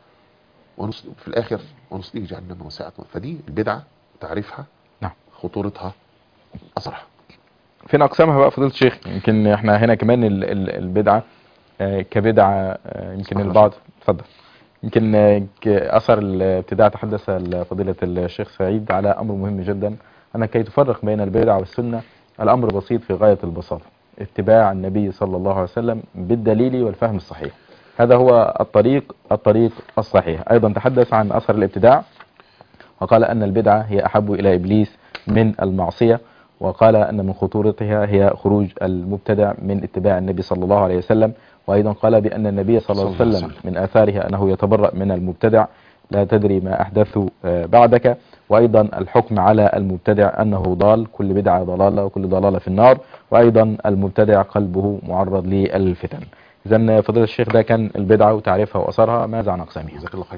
ونص في الاخر ونصليه جهنم وساءت. فدي البدعه تعرفها. نعم. خطورتها اصرح. فين اقسامها بقى فضيلة الشيخ؟ يمكن احنا هنا كمان ال ال البدعه آه كبدعه آه يمكن البعض اتفضل يمكن آه اثر الابتداع تحدث فضيلة الشيخ سعيد على امر مهم جدا، ان كي تفرق بين البدع والسنه الامر بسيط في غايه البساطه، اتباع النبي صلى الله عليه وسلم بالدليل والفهم الصحيح. هذا هو الطريق الطريق الصحيح. ايضا تحدث عن اثر الابتداع وقال ان البدعه هي احب الى ابليس من المعصيه، وقال ان من خطورتها هي خروج المبتدع من اتباع النبي صلى الله عليه وسلم. وايضا قال بان النبي صلى الله عليه وسلم من اثارها انه يتبرأ من المبتدع، لا تدري ما احدثه بعدك. وايضا الحكم على المبتدع انه ضال، كل بدعه ضلاله وكل ضلاله في النار. وايضا المبتدع قلبه معرض للفتن. اذا فضيلة الشيخ ده كان البدعه وتعريفها واثرها. ماذا عن اقسامها؟ جزاك الله خير.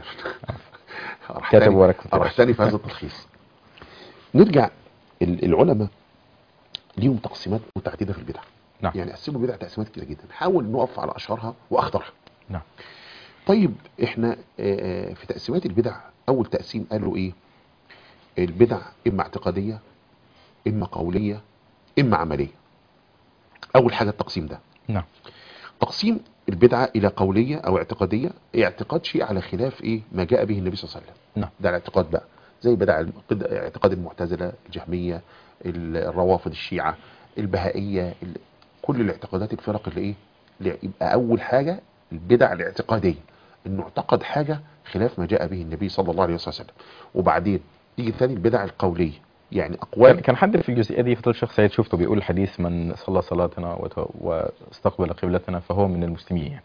كاتب ورقه ارحتني في هذا التلخيص. نرجع العلماء ليهم تقسيمات متعدده في البدع. نعم. يعني قسموا البدع تقسيمات كتير جدا، حاول نقف على اشهرها واخطرها. نعم. طيب احنا في تقسيمات البدع اول تقسيم قالوا ايه؟ البدع اما اعتقاديه اما قوليه اما عمليه. اول حاجه التقسيم ده. نعم. تقسيم البدعه الى قوليه او اعتقاديه، اعتقاد شيء على خلاف ايه ما جاء به النبي صلى الله عليه وسلم. نعم. ده الاعتقاد بقى، زي بدع اعتقاد المعتزله الجهميه الروافض الشيعه البهائيه، كل الاعتقادات الفرق اللي ايه اللي يبقى اول حاجه البدع الاعتقاديه، انه اعتقد حاجه خلاف ما جاء به النبي صلى الله عليه وسلم. وبعدين يجي ثاني البدع القوليه، يعني اقوال. كان حد في الجزئيه دي فضل الشيخ سعيد شفته بيقول الحديث من صلى صلاتنا واستقبل قبلتنا فهو من المسلمين.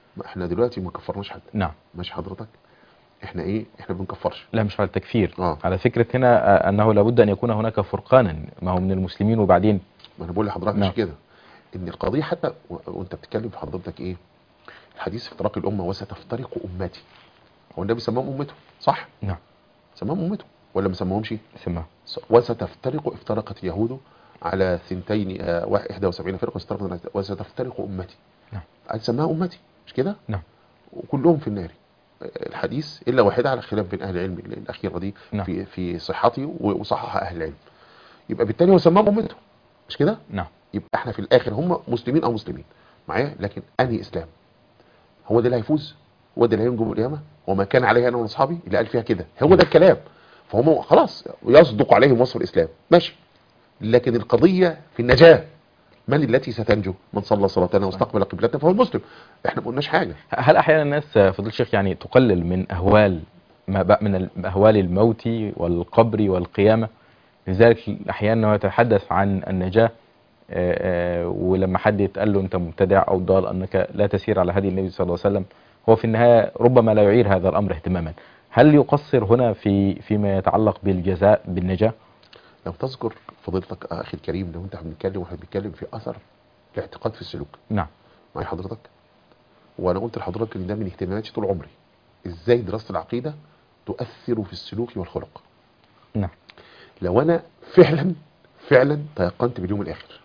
ما احنا دلوقتي ما كفرناش حد. نعم. ماشي حضرتك، احنا ايه، احنا ما بنكفرش. لا مش على التكفير، اه على فكرة هنا آه، أنه لابد أن يكون هناك فرقانا، ما هو من المسلمين وبعدين. ما انا بقول لحضرتك نعم. عشان كده ان القضيه حتى و... وانت بتتكلم في حضرتك ايه، الحديث في افتراق الامه وستفترق امتي، هو النبي سماهم امته صح؟ نعم. سماهم امته ولا ما سماهمش؟ سماه. وستفترق، افترقت اليهود على ثنتين آه، واحد وسبعين فرقه وستفترق وستفترق امتي. نعم. عايز سماها امتي مش كده؟ نعم. وكلهم في النار. الحديث الا واحده على خلاف بين اهل العلم الاخيره دي نعم. في في صحته وصححها اهل العلم. يبقى بالتالي هو سماهم امته مش كده؟ نعم. يبقى احنا في الاخر هم مسلمين او مسلمين معايا، لكن انهي اسلام؟ هو ده اللي هيفوز، هو ده اللي هينجو بالقيامه، وما كان عليه انا واصحابي اللي قال فيها كده، هو ده الكلام. فهم خلاص يصدق عليهم وصف الاسلام ماشي، لكن القضيه في النجاه، من التي ستنجو؟ من صلى صلاتنا واستقبل قبلتنا فهو المسلم. احنا ما قلناش حاجه. هل أحيانا الناس آه، فضيلة الشيخ يعني تقلل من أهوال ما بقى من ال- أهوال الموت والقبر والقيامة، لذلك أحيانا يتحدث عن النجاة، آه، آه، ولما حد يتقال له أنت مبتدع أو ضال أنك لا تسير على هدي النبي صلى الله عليه وسلم، هو في النهاية ربما لا يعير هذا الأمر اهتماما. هل يقصر هنا في فيما يتعلق بالجزاء بالنجاة؟ لو تذكر فضيلتك اخي الكريم، لو انت بنتكلم واحنا بنتكلم في اثر الاعتقاد في السلوك نعم. معي حضرتك، وانا قلت لحضرتك ان ده من اهتماماتي طول عمري، ازاي دراسه العقيده تؤثر في السلوك والخلق. نعم. لو انا فعلا فعلا تيقنت باليوم الاخر،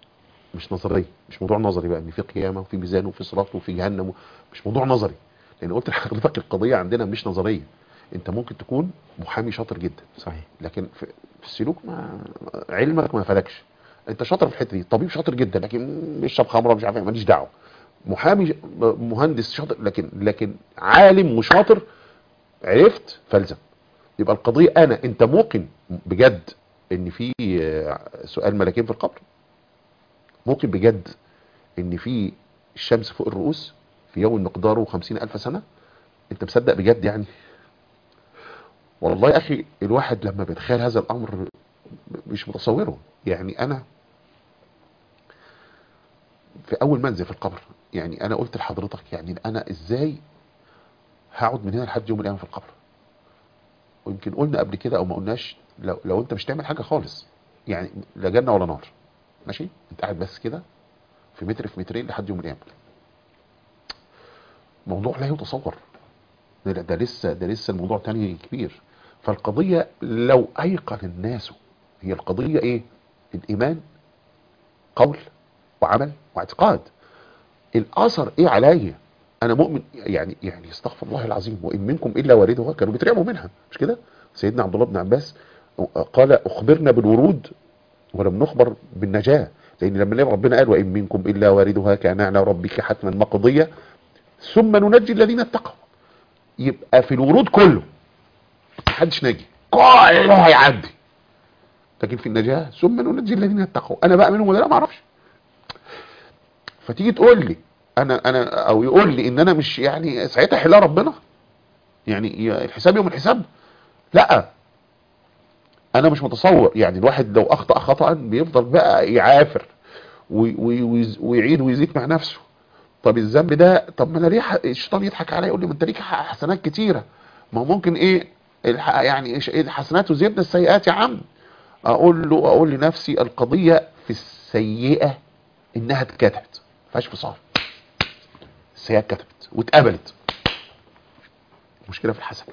مش نظريه، مش موضوع نظري بقى ان في قيامه وفي ميزان وفي صراط وفي جهنم و... مش موضوع نظري، لان قلت لحضرتك القضيه عندنا مش نظريه. انت ممكن تكون محامي شاطر جدا صحيح. لكن في, في السلوك ما علمك ما فلكش. انت شاطر في الحته دي، طبيب شاطر جدا لكن بيشرب خمره مش عارف ايه، ماليش دعوه. محامي مهندس شاطر لكن لكن عالم وشاطر، عرفت فالزم. يبقى القضيه انا انت موقن بجد ان في سؤال ملكين في القبر؟ موقن بجد ان في الشمس فوق الرؤوس في يوم مقداره خمسين الف سنه؟ انت مصدق بجد يعني؟ والله يا اخي الواحد لما بيتخيل هذا الامر مش متصوره. يعني انا في اول منزل في القبر، يعني انا قلت لحضرتك يعني انا ازاي هقعد من هنا لحد يوم القيامه في القبر؟ ويمكن قلنا قبل كده او ما قلناش، لو, لو انت مش تعمل حاجه خالص، يعني لا جنه ولا نار، ماشي، انت قاعد بس كده في متر في مترين لحد يوم القيامه، موضوع لا يتصور. ده, ده لسه ده لسه الموضوع تاني كبير. فالقضيه لو ايقن الناس، هي القضيه ايه؟ الايمان قول وعمل واعتقاد. الاثر ايه عليا؟ انا مؤمن يعني يعني استغفر الله العظيم، وان منكم الا واردها، كانوا بيترعبوا منها مش كده؟ سيدنا عبد الله بن عباس قال اخبرنا بالورود ولم نخبر بالنجاه، لان لما نلاقي ربنا قال وان منكم الا واردها كان على ربك حتما مقضيه ثم ننجي الذين اتقوا، يبقى في الورود كله محدش ناجي، كله هيعدي، لكن في النجاه ثم ننجي الذين اتقوا، انا بقى منهم ولا لا ما اعرفش. فتيجي تقول لي انا انا او يقول لي ان انا مش يعني ساعتها حلا ربنا، يعني الحساب يوم الحساب؟ لا انا مش متصور. يعني الواحد لو اخطأ خطأ بيفضل بقى يعافر وي وي ويعيد ويزيد مع نفسه. طب الذنب ده، طب ما انا ليه الشيطان يضحك عليا يقول لي ما انت ليك حسنات كتيره، ما هو ممكن ايه يعني الحسنات وزيادة السيئات يا عم. اقول له اقول لنفسي القضيه في السيئه انها اتكتبت، ما فيهاش فصال، السيئه اتكتبت واتقبلت. المشكله في الحسنه،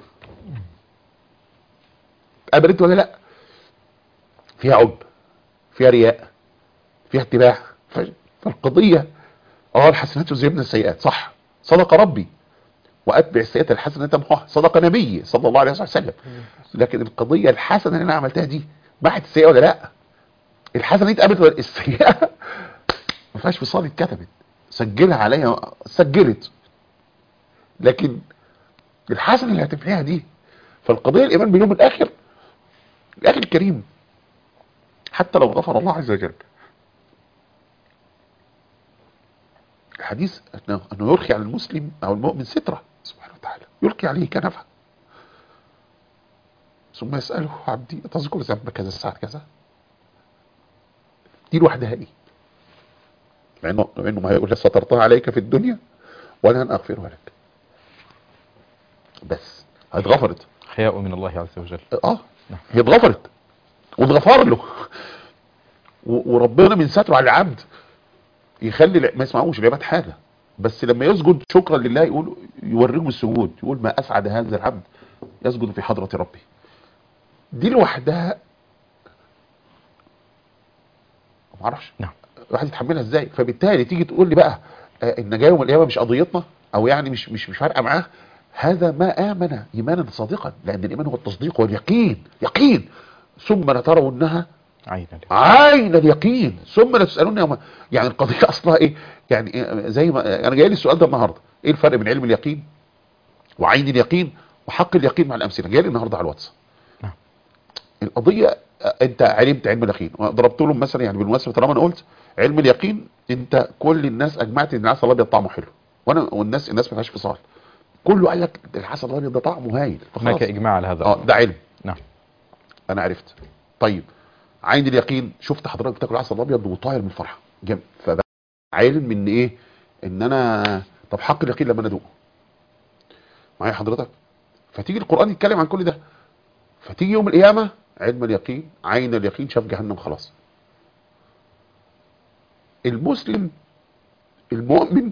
اتقبلت ولا لا؟ فيها عب، فيها رياء، فيها اتباع. فالقضيه اه الحسنات يذهبن السيئات، صح، صدق ربي واتبع السيئه الحسنه تمحوها، صدق نبي صلى الله عليه وسلم. لكن القضيه الحسنه اللي انا عملتها دي محت السيئه ولا لا؟ الحسنه دي اتقبلت ولا السيئه ما فيهاش فصال، اتكتبت، سجلها عليها، سجلت، لكن الحسنه اللي هتفعلها دي. فالقضيه الايمان باليوم الاخر. الاخر الكريم حتى لو غفر الله عز وجل، الحديث انه يرخي على المسلم او المؤمن ستره سبحانه وتعالى، يلقي عليه كنفه ثم يساله عبدي تذكر ذنب كذا الساعه كذا، دي لوحدها ايه؟ مع انه مع انه ما هيقول سترتها عليك في الدنيا ولن اغفرها لك. بس اتغفرت. حياء من الله عز وجل. اه هي اتغفرت واتغفر له، وربنا من ستره على العبد يخلي ما يسمعوش العباد حاجه، بس لما يسجد شكرا لله يقول يوريهم السجود، يقول ما اسعد هذا العبد يسجد في حضره ربي. دي لوحدها ما اعرفش نعم. الواحد يتحملها ازاي. فبالتالي تيجي تقول لي بقى آه النجاه يوم القيامه مش قضيتنا، او يعني مش مش مش فارقه معاه، هذا ما امن ايمانا صادقا، لان الايمان هو التصديق واليقين، يقين. ثم لترونها عين عين اليقين ثم لا تسالون يوم. يعني القضيه اصلها ايه؟ يعني إيه؟ زي ما انا جاي لي السؤال ده النهارده، ايه الفرق بين علم اليقين وعين اليقين وحق اليقين مع الامثله؟ جاي لي النهارده على الواتس. نعم. القضيه انت علمت علم اليقين، ضربت لهم مثلا يعني بالمناسبه طالما انا قلت علم اليقين، انت كل الناس اجمعت ان العسل الابيض طعمه حلو، وانا والناس الناس ما فيهاش فصال، كله قال لك العسل الابيض ده طعمه هايل، هناك اجماع على هذا. اه ده علم. نعم. انا عرفت. طيب عين اليقين، شفت حضرتك بتاكل عسل ابيض وطاير من الفرحه جامد، فبقى علم ان ايه؟ ان انا طب حق اليقين لما انا ادوقه معايا حضرتك. فتيجي القران يتكلم عن كل ده، فتيجي يوم القيامه علم اليقين عين اليقين شاف جهنم خلاص. المسلم المؤمن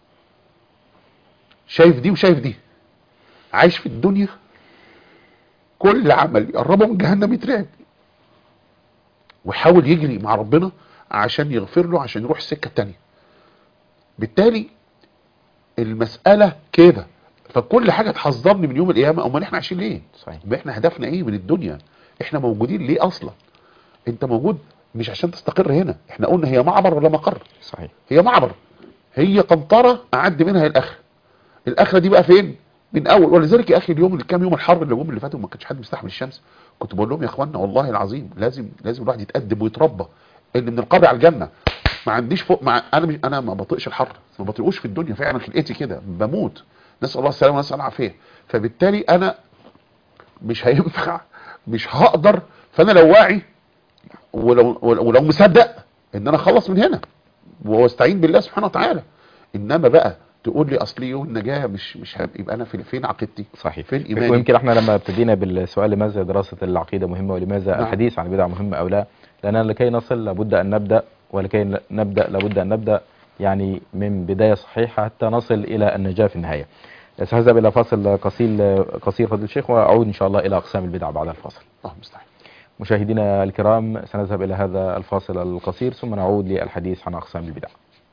شايف دي وشايف دي، عايش في الدنيا كل عمل يقربه من جهنم يترعب، ويحاول يجري مع ربنا عشان يغفر له عشان يروح السكه الثانيه. بالتالي المساله كده، فكل حاجه تحذرني من يوم القيامه. امال احنا عايشين ليه؟ صحيح. ما احنا هدفنا ايه من الدنيا؟ احنا موجودين ليه اصلا؟ انت موجود مش عشان تستقر هنا، احنا قلنا هي معبر ولا مقر؟ صحيح. هي معبر، هي قنطره اعدي منها الاخره. الاخره دي بقى فين؟ من اول. ولذلك يا اخي اليوم اللي كام يوم الحر اللي هم اللي فاتوا ما كانش حد مستحمل الشمس، كنت بقول لهم يا اخوانا والله العظيم لازم لازم الواحد يتقدم ويتربى ان من القبر على الجنه. ما عنديش فوق مع انا مش انا ما بطيقش الحر، ما بطيقوش في الدنيا فعلا، خلقتي كده بموت، نسال الله السلامه ونسال العافيه. فبالتالي انا مش هينفع، مش هقدر. فانا لو واعي ولو ولو مصدق ان انا اخلص من هنا واستعين بالله سبحانه وتعالى، انما بقى تقول لي اصل يوم النجاه مش مش يبقى انا فين فين عقيدتي؟ صحيح. فين ايماني؟ ويمكن احنا لما ابتدينا بالسؤال لماذا دراسه العقيده مهمه ولماذا نعم. الحديث عن البدع مهم او لا، لاننا لكي نصل لابد ان نبدا، ولكي نبدا لابد ان نبدا يعني من بدايه صحيحه حتى نصل الى النجاه في النهايه. سأذهب الى فاصل قصير قصير فضل الشيخ، واعود ان شاء الله الى اقسام البدع بعد الفاصل. اه مستحيل. مشاهدينا الكرام سنذهب الى هذا الفاصل القصير ثم نعود للحديث عن اقسام البدع.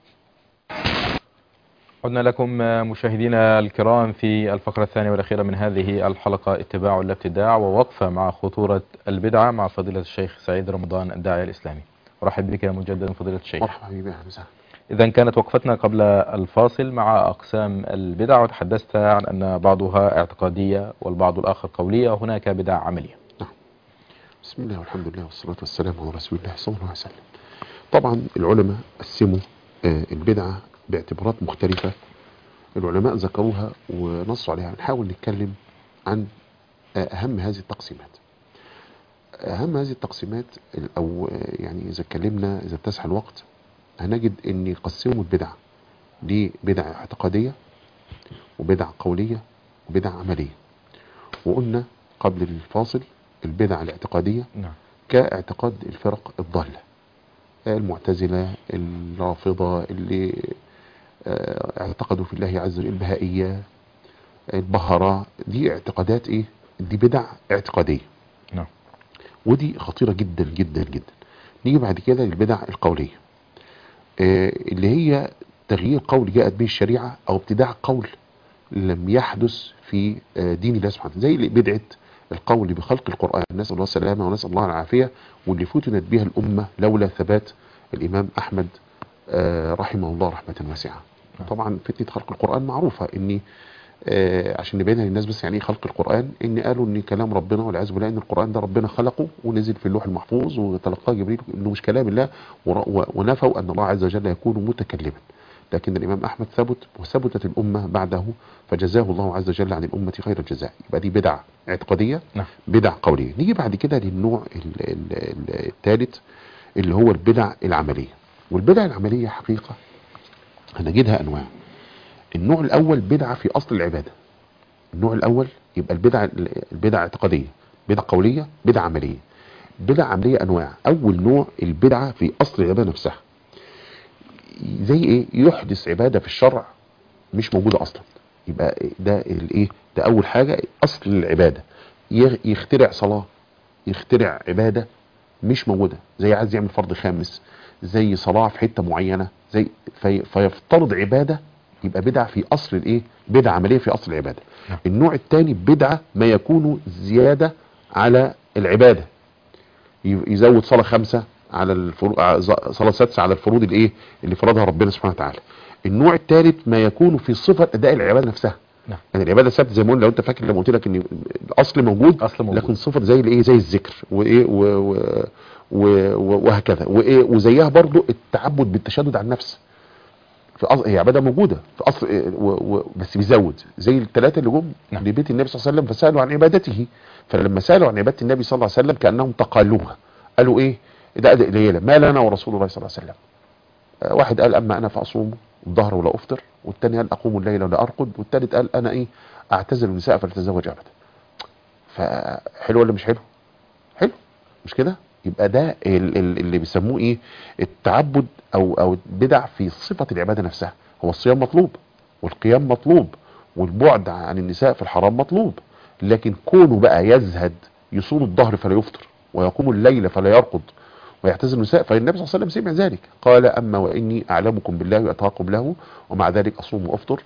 عدنا لكم مشاهدينا الكرام في الفقرة الثانية والأخيرة من هذه الحلقة اتباع لا ابتداع، ووقفة مع خطورة البدعة مع فضيلة الشيخ سعيد رمضان الداعية الإسلامي. أرحب بك مجددا فضيلة الشيخ. مرحبا حبيبي، اهلا وسهلا. إذا كانت وقفتنا قبل الفاصل مع أقسام البدع، وتحدثت عن أن بعضها اعتقادية والبعض الآخر قولية وهناك بدع عملية. نعم. بسم الله والحمد لله والصلاة والسلام على رسول الله صلى الله عليه وسلم. طبعا العلماء قسموا البدعة باعتبارات مختلفة، العلماء ذكروها ونصوا عليها. نحاول نتكلم عن أهم هذه التقسيمات. أهم هذه التقسيمات أو يعني إذا اتكلمنا إذا اتسع الوقت هنجد أن يقسموا البدع لبدع اعتقادية وبدع قولية وبدع عملية. وقلنا قبل الفاصل البدع الاعتقادية نعم. كاعتقاد الفرق الضالة، المعتزلة، الرافضة اللي اعتقدوا في الله عز وجل، البهائية، البهراء، دي اعتقادات ايه؟ دي بدع اعتقادية. نعم. ودي خطيرة جدا جدا جدا. نيجي بعد كده للبدع القولية اه اللي هي تغيير قول جاءت به الشريعة او ابتداع قول لم يحدث في اه دين الله سبحانه وتعالى، زي بدعة القول بخلق القرآن، نسأل الله السلامة ونسأل الله العافية، واللي فتنت بها الأمة لولا ثبات الإمام أحمد اه رحمه الله رحمة واسعة. طبعا فتنة خلق القرآن معروفة، ان آه عشان نبينها للناس بس يعني ايه خلق القرآن، ان قالوا ان كلام ربنا والعياذ بالله ان القرآن ده ربنا خلقه ونزل في اللوح المحفوظ وتلقاه جبريل انه مش كلام الله، ونفوا ان الله عز وجل يكون متكلما. لكن الامام احمد ثبت وثبتت الامة بعده فجزاه الله عز وجل عن الامة خير الجزاء. يبقى دي بدع اعتقادية. نعم. بدع قولية. نيجي بعد كده للنوع الثالث اللي هو البدع العملية. والبدع العملية حقيقة هنجدها انواع. النوع الاول بدعه في اصل العباده. النوع الاول يبقى البدعه البدعه اعتقاديه، بدعه قوليه، بدعه عمليه. بدعه عمليه انواع. اول نوع البدعه في اصل العباده نفسها، زي ايه؟ يحدث عباده في الشرع مش موجوده اصلا. يبقى ده الايه؟ ده اول حاجه اصل العباده. يخترع صلاه، يخترع عباده مش موجوده، زي عايز يعمل فرض خامس، زي صلاه في حته معينه، زي في فيفترض عباده، يبقى بدعه في اصل الايه؟ بدعه عمليه في اصل العباده. النوع الثاني بدعه ما يكون زياده على العباده، يزود صلاه خمسه على الفروض، صلاه سادسه على الفروض الايه اللي فرضها ربنا سبحانه وتعالى. النوع الثالث ما يكون في صفه اداء العباده نفسها. نعم. يعني العباده الثابته زي ما قلنا، لو انت فاكر لما قلت لك ان الاصل موجود, أصل موجود. لكن صفه زي الايه؟ زي الذكر وايه و... و... و... وهكذا، وايه وزيها برضو التعبد بالتشدد على النفس. في أصل هي عباده موجوده في اصل و... و... بس بيزود، زي الثلاثه اللي جم نعم. لبيت النبي صلى الله عليه وسلم فسالوا عن عبادته، فلما سالوا عن عباده النبي صلى الله عليه وسلم كانهم تقالوها، قالوا ايه؟ ده اداء قليله، ما لنا ورسول الله صلى الله عليه وسلم. واحد قال اما انا فاصوم الظهر ولا افطر، والثاني قال اقوم الليل ولا ارقد، والثالث قال انا ايه؟ اعتزل النساء فلتزوج ابدا. فحلو ولا مش حلو؟ حلو، مش كده؟ يبقى ده اللي بيسموه ايه؟ التعبد او او بدع في صفه العباده نفسها. هو الصيام مطلوب، والقيام مطلوب، والبعد عن النساء في الحرام مطلوب، لكن كونه بقى يزهد، يصوم الظهر فلا يفطر، ويقوم الليل فلا يرقد، ويعتزل النساء، فالنبي صلى الله عليه وسلم سمع ذلك، قال اما واني اعلمكم بالله واتقاكم له، ومع ذلك اصوم وافطر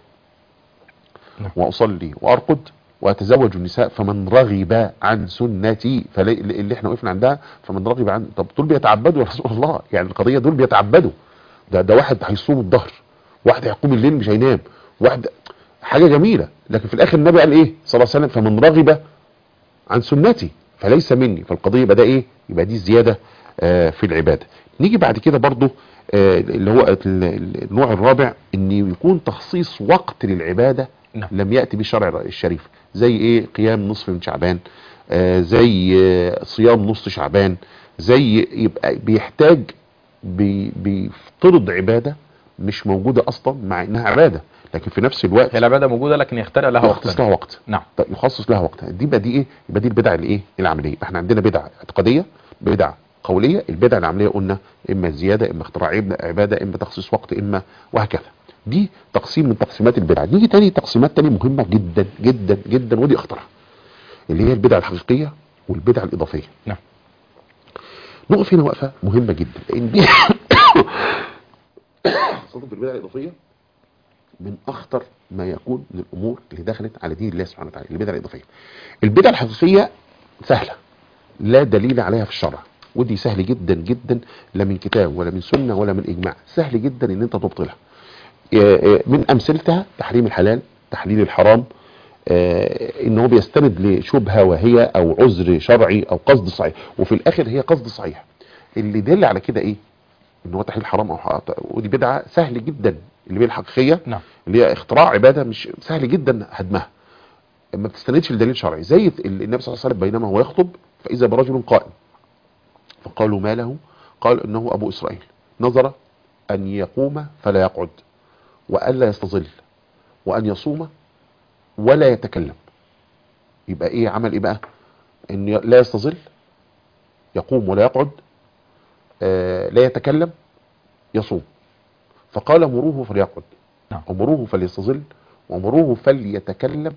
واصلي وارقد واتزوج النساء، فمن رغب عن سنتي، اللي احنا وقفنا عندها، فمن رغب عن، طب دول بيتعبدوا يا رسول الله، يعني القضيه دول بيتعبدوا، ده ده واحد هيصوم الظهر، واحد هيقوم الليل مش هينام، واحد حاجه جميله، لكن في الاخر النبي قال ايه صلى الله عليه وسلم؟ فمن رغب عن سنتي فليس مني. فالقضيه يبقى ده ايه؟ يبقى دي زياده آه في العباده. نيجي بعد كده برضو آه اللي هو النوع الرابع، ان يكون تخصيص وقت للعباده نعم. لم يأتي بالشرع الشريف، زي ايه؟ قيام نصف من شعبان، آه زي آه صيام نص شعبان، زي يبقى بيحتاج بي بيفترض عبادة مش موجودة اصلا مع انها عبادة، لكن في نفس الوقت هي العبادة موجودة لكن يخترع لها وقت، يخصص لها وقت. نعم. يخصص لها وقت. دي بقى دي ايه؟ يبقى دي البدع الايه؟ العملية. احنا عندنا بدع اعتقادية، بدع قولية. البدع العملية قلنا اما زيادة، اما اختراع عبادة، اما تخصيص وقت، اما وهكذا. دي تقسيم من تقسيمات البدع. نيجي تاني تقسيمات تاني مهمة جدا جدا جدا، ودي اخطرها، اللي هي البدع الحقيقية والبدع الإضافية. نعم. نقف هنا وقفة مهمة جدا، لأن دي خاصة في البدع الإضافية من أخطر ما يكون من الأمور اللي دخلت على دين الله سبحانه وتعالى. البدع الإضافية، البدع الحقيقية سهلة لا دليل عليها في الشرع، ودي سهل جدا جدا، لا من كتاب ولا من سنة ولا من إجماع، سهل جدا إن أنت تبطلها. من امثلتها تحريم الحلال، تحليل الحرام، آه ان هو بيستند لشبهه وهي او عذر شرعي او قصد صحيح، وفي الاخر هي قصد صحيح. اللي دل على كده ايه؟ ان هو تحليل حرام او حرام. ودي بدعه سهل جدا، اللي هي الحقيقيه نعم. اللي هي اختراع عباده مش سهل جدا هدمها، ما بتستندش لدليل شرعي. زي النبي صلى الله عليه وسلم بينما هو يخطب فاذا برجل قائم فقالوا ما له؟ قال انه ابو اسرائيل نظر ان يقوم فلا يقعد، وألا يستظل، وأن يصوم ولا يتكلم. يبقى إيه؟ عمل إيه بقى؟ إن لا يستظل، يقوم ولا يقعد، آه لا يتكلم، يصوم. فقال مروه فليقعد، ومروه فليستظل، ومروه فليتكلم،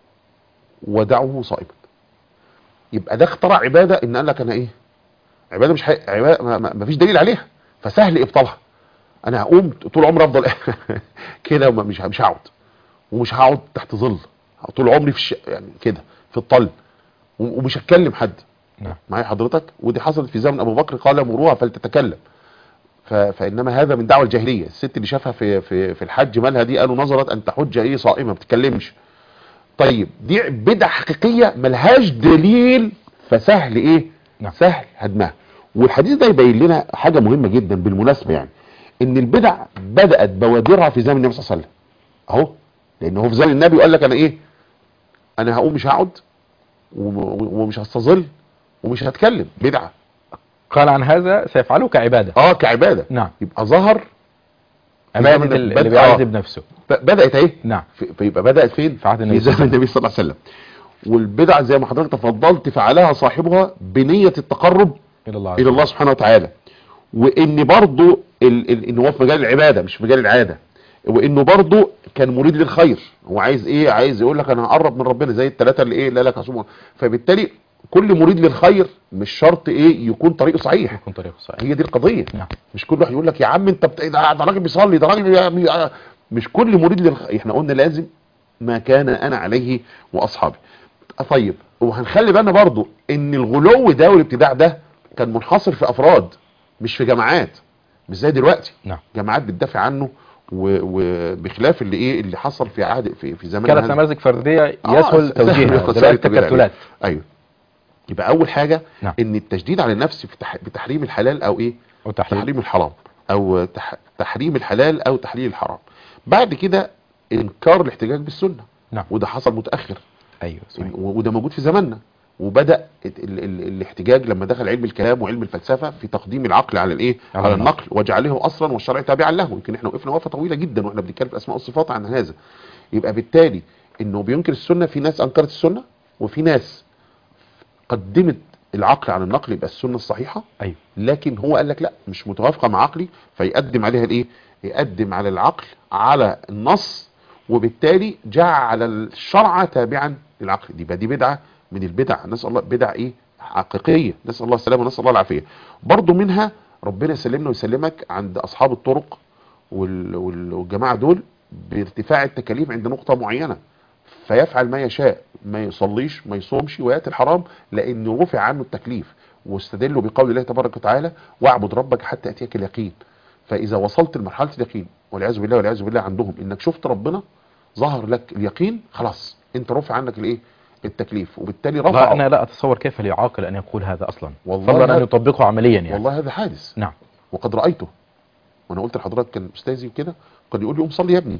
ودعوه صائما. يبقى ده اخترع عبادة، إن قال لك أنا إيه؟ عبادة مش حي... عبادة ما... ما... ما فيش دليل عليها، فسهل إبطالها. انا هقوم طول عمري افضل كده، مش مش هقعد، ومش هقعد تحت ظل طول عمري في الش... يعني كده في الطل، ومش هتكلم حد. نعم. معايا حضرتك؟ ودي حصلت في زمن ابو بكر، قال مروها فلتتكلم. ف... فانما هذا من دعوه الجاهليه. الست اللي شافها في في في الحج مالها دي؟ قالوا نظرت ان تحج ايه صائمه ما بتتكلمش. طيب دي بدعه حقيقيه ملهاش دليل، فسهل ايه؟ نعم. سهل هدمها. والحديث ده يبين لنا حاجه مهمه جدا بالمناسبه، يعني ان البدع بدأت بوادرها في زمن النبي صلى الله عليه وسلم اهو، لان هو في زمن النبي وقال لك انا ايه؟ انا هقوم مش هقعد، ومش هستظل، ومش هتكلم. بدعة. قال عن هذا سيفعله كعبادة. اه كعبادة. نعم. يبقى ظهر عبادة اللي بيعذب نفسه. بدات اهي. نعم. فيبقى بدات فين؟ في عهد النبي في زمن النبي صلى الله عليه وسلم. والبدع زي ما حضرتك تفضلت فعلها صاحبها بنيه التقرب الى الله الى الله سبحانه وتعالى، وان برضه ال... ال... ان هو في مجال العباده مش في مجال العاده، وانه برضه كان مريد للخير. هو عايز ايه؟ عايز يقول لك انا هقرب من ربنا زي الثلاثه اللي ايه لا لك عصوم. فبالتالي كل مريد للخير مش شرط ايه يكون طريقه صحيح، يكون طريقه صحيح. هي دي القضيه. نعم. مش كل واحد يقول لك يا عم انت بت... ده راجل بيصلي، ده راجل بي... مش كل مريد للخير. احنا قلنا لازم ما كان انا عليه واصحابي. طيب وهنخلي بالنا برضو ان الغلو ده والابتداع ده كان منحصر في افراد مش في جماعات، مش زي دلوقتي. نعم. جماعات بتدافع عنه، وبخلاف اللي ايه اللي حصل في عهد في, في زمان كانت نماذج فرديه يسهل توجيهها دلوقتي تكتلات. ايوه. يبقى اول حاجه نعم. ان التشديد على النفس في تح... بتحريم الحلال او ايه أو تحريم. تحريم الحرام، او تح... تحريم الحلال او تحليل الحرام. بعد كده انكار الاحتجاج بالسنه. نعم. وده حصل متاخر. ايوه صحيح. وده موجود في زماننا. وبدأ ال ال الاحتجاج لما دخل علم الكلام وعلم الفلسفة في تقديم العقل على الايه على, على النقل وجعله اصلا والشرع تابعا له. يمكن احنا وقفنا وقفة طويلة جدا واحنا بنتكلم في اسماء والصفات عن هذا. يبقى بالتالي انه بينكر السنة، في ناس انكرت السنة وفي ناس قدمت العقل على النقل، يبقى السنة الصحيحة. ايوه. لكن هو قال لك لا مش متوافقة مع عقلي، فيقدم عليها الايه يقدم على العقل على النص، وبالتالي جعل الشرع تابعا للعقل. دي بقى دي بدعة من البدع، نسأل الله بدع ايه حقيقية، نسأل الله السلامة ونسأل الله العافية. برضو منها ربنا يسلمنا ويسلمك عند اصحاب الطرق والجماعة دول بارتفاع التكاليف عند نقطة معينة، فيفعل ما يشاء، ما يصليش ما يصومش ويأتي الحرام لانه رفع عنه التكليف. واستدلوا بقول الله تبارك وتعالى واعبد ربك حتى يأتيك اليقين. فاذا وصلت لمرحلة اليقين والعياذ بالله والعياذ بالله عندهم انك شفت ربنا ظهر لك اليقين، خلاص انت رفع عنك الايه التكليف، وبالتالي رفع. انا لا اتصور كيف ليعاقل ان يقول هذا اصلا، والله فضلا ان يطبقه عمليا يعني. والله هذا حادث. نعم. وقد رايته، وانا قلت لحضرتك كان استاذي كده قد يقول لي قوم صلي يا ابني،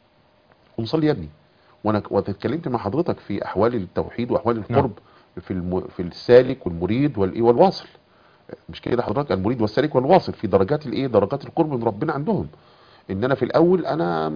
قوم صلي يا ابني. وانا واتكلمت مع حضرتك في احوال التوحيد واحوال القرب. نعم. في الم... في السالك والمريد والايه والواصل، مش كده حضرتك؟ المريد والسالك والواصل في درجات الايه درجات القرب من ربنا عندهم. ان انا في الاول انا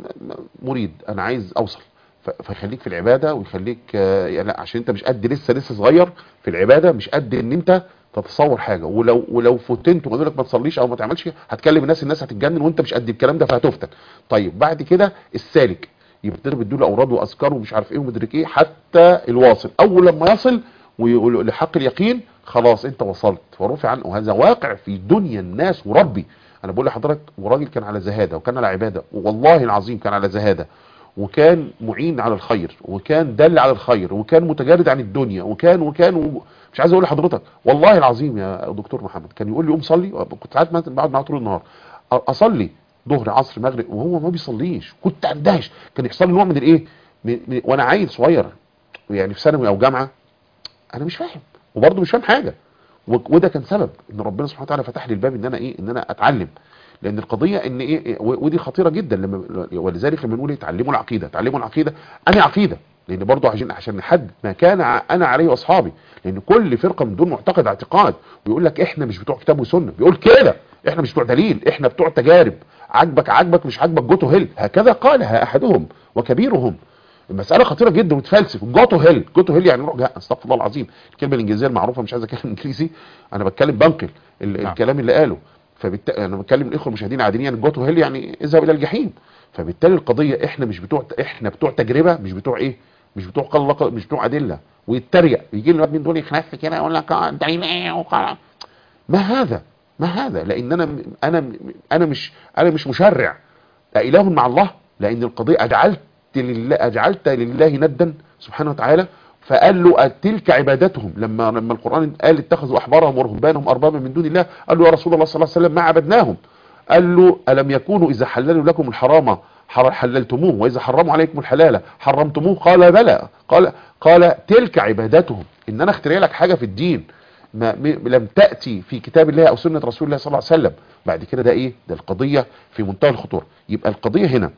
مريد انا عايز اوصل، فيخليك في العبادة ويخليك يعني عشان انت مش قد لسه لسه صغير في العبادة، مش قد ان انت تتصور حاجة. ولو ولو فتنت وقالوا لك ما تصليش او ما تعملش هتكلم الناس الناس هتتجنن وانت مش قد الكلام ده فهتفتن. طيب بعد كده السالك يبتدي بيدوا اوراد واذكار ومش عارف ايه ومدرك ايه حتى الواصل. اول لما يصل ويقول لحق اليقين خلاص انت وصلت ورفع عنه. وهذا واقع في دنيا الناس. وربي انا بقول لحضرتك وراجل كان على زهادة وكان على عبادة، والله العظيم كان على زهادة وكان معين على الخير وكان دل على الخير وكان متجرد عن الدنيا وكان وكان و... مش عايز اقول لحضرتك والله العظيم يا دكتور محمد كان يقول لي قوم صلي. كنت ساعات بقعد معاه طول النهار اصلي ظهر عصر مغرب وهو ما بيصليش. كنت اندهش، كان يحصل لي نوع من الايه من... من... وانا عيل صغير يعني في ثانوي او جامعه انا مش فاهم وبرضه مش فاهم حاجه. و... وده كان سبب ان ربنا سبحانه وتعالى فتح لي الباب ان انا ايه ان انا اتعلم. لان القضيه ان ايه ودي خطيره جدا لما ولذلك لما نقول ايه تعلموا العقيده تعلموا العقيده انا عقيده، لان برضه عشان عشان نحدد ما كان انا عليه واصحابي. لان كل فرقه من دول معتقد اعتقاد ويقول لك احنا مش بتوع كتاب وسنه، بيقول كده احنا مش بتوع دليل، احنا بتوع تجارب، عاجبك عاجبك مش عاجبك جو تو هيل. هكذا قالها احدهم وكبيرهم. المساله خطيره جدا وتفلسف. جو تو هيل جو تو هيل يعني روح استغفر الله العظيم. الكلمه الانجليزيه المعروفه مش عايز اتكلم انجليزي، انا بتكلم بنقل ال... نعم. الكلام اللي قاله. فبالتالي انا بتكلم الاخوه المشاهدين عاديين يعني جو تو هيل يعني اذهب الى الجحيم. فبالتالي القضيه احنا مش بتوع احنا بتوع تجربه، مش بتوع ايه مش بتوع قال مش بتوع ادله. ويتريق يجي لنا من دول يخنف كده يقول لك دليل ايه وقال ما هذا ما هذا. لان انا انا انا مش انا مش مشرع اله مع الله. لان القضيه اجعلت لله اجعلت لله ندا سبحانه وتعالى. فقال له تلك عبادتهم. لما لما القرآن قال اتخذوا احبارهم ورهبانهم اربابا من دون الله، قال له يا رسول الله صلى الله عليه وسلم ما عبدناهم. قال له الم يكونوا اذا حللوا لكم الحرام حللتموه واذا حرموا عليكم الحلال حرمتموه؟ قال بلى. قال قال تلك عبادتهم. ان انا اخترع لك حاجه في الدين ما لم تاتي في كتاب الله او سنه رسول الله صلى الله عليه وسلم بعد كده ده ايه ده القضيه في منتهى الخطوره. يبقى القضيه هنا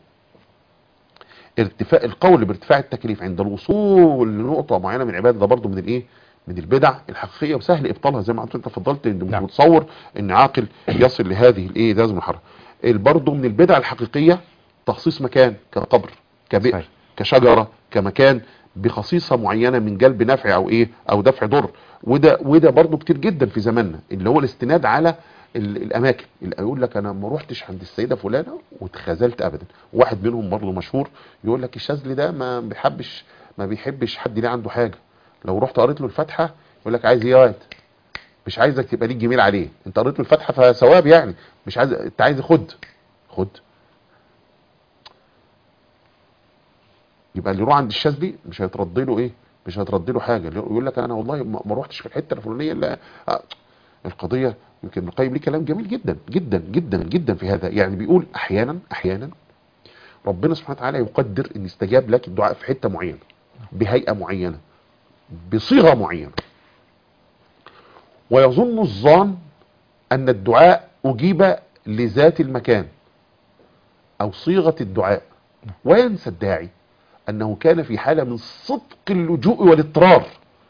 ارتفاع القول بارتفاع التكليف عند الوصول لنقطة معينة من العبادة، ده برضو من الايه من البدع الحقيقية وسهل ابطالها زي ما انت تفضلت. ان مش متصور ان عاقل يصل لهذه الايه لازم الحرام. برضو من البدع الحقيقية تخصيص مكان كقبر كبئر صحيح. كشجرة كمكان بخصيصة معينة من جلب نفع او ايه او دفع ضر. وده وده برضو كتير جدا في زماننا، اللي هو الاستناد على ال- الاماكن، اللي يقول لك انا ما روحتش عند السيده فلانه واتخاذلت ابدا. واحد منهم برضو مشهور يقول لك الشاذلي ده ما بيحبش ما بيحبش حد ليه عنده حاجه، لو رحت قريت له الفاتحه يقول لك عايز ايه يا واد؟ مش عايزك تبقى ليك جميل عليه، انت قريت له الفاتحه فثواب يعني، مش عايز، انت عايز خد خد. يبقى اللي يروح عند الشاذلي مش هيترد له ايه؟ مش هيترد له حاجه. اللي يقول لك انا والله ما ما روحتش في الحته الفلانيه الا آه، القضيه. يمكن ابن القيم ليه كلام جميل جدا جدا جدا جدا في هذا. يعني بيقول احيانا احيانا ربنا سبحانه وتعالى يقدر ان يستجاب لك الدعاء في حته معينه بهيئه معينه بصيغه معينه، ويظن الظان ان الدعاء اجيب لذات المكان او صيغه الدعاء، وينسى الداعي انه كان في حاله من صدق اللجوء والاضطرار.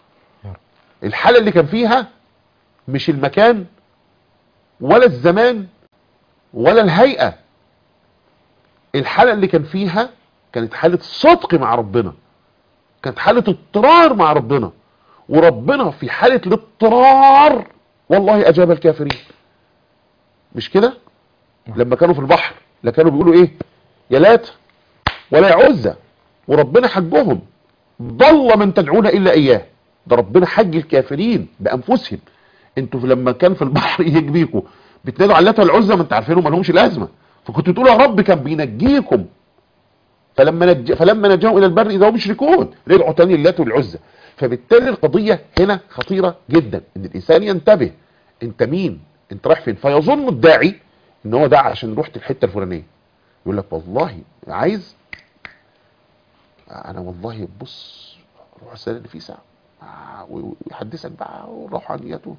الحاله اللي كان فيها مش المكان ولا الزمان ولا الهيئه، الحاله اللي كان فيها كانت حاله صدق مع ربنا، كانت حاله اضطرار مع ربنا. وربنا في حاله الاضطرار والله اجاب الكافرين. مش كده؟ لما كانوا في البحر لا كانوا بيقولوا ايه؟ يا لات ولا يا عزة، وربنا حجهم ضل من تدعون الا اياه. ده ربنا حج الكافرين بانفسهم. انتوا لما كان في البحر يجبيكم بتنادوا على اللات والعزى، ما انتوا عارفينهم ما لهمش لازمه، فكنتوا تقولوا يا رب كان بينجيكم. فلما نج... فلما نجاهم الى البر اذا هم يشركون رجعوا تاني اللات والعزى. فبالتالي القضيه هنا خطيره جدا، ان الانسان ينتبه انت مين؟ انت رايح فين؟ فيظن الداعي ان هو دعا عشان رحت الحته الفلانيه، يقول لك والله عايز انا والله بص روح اسال في ساعه ويحدثك بقى وروحانيته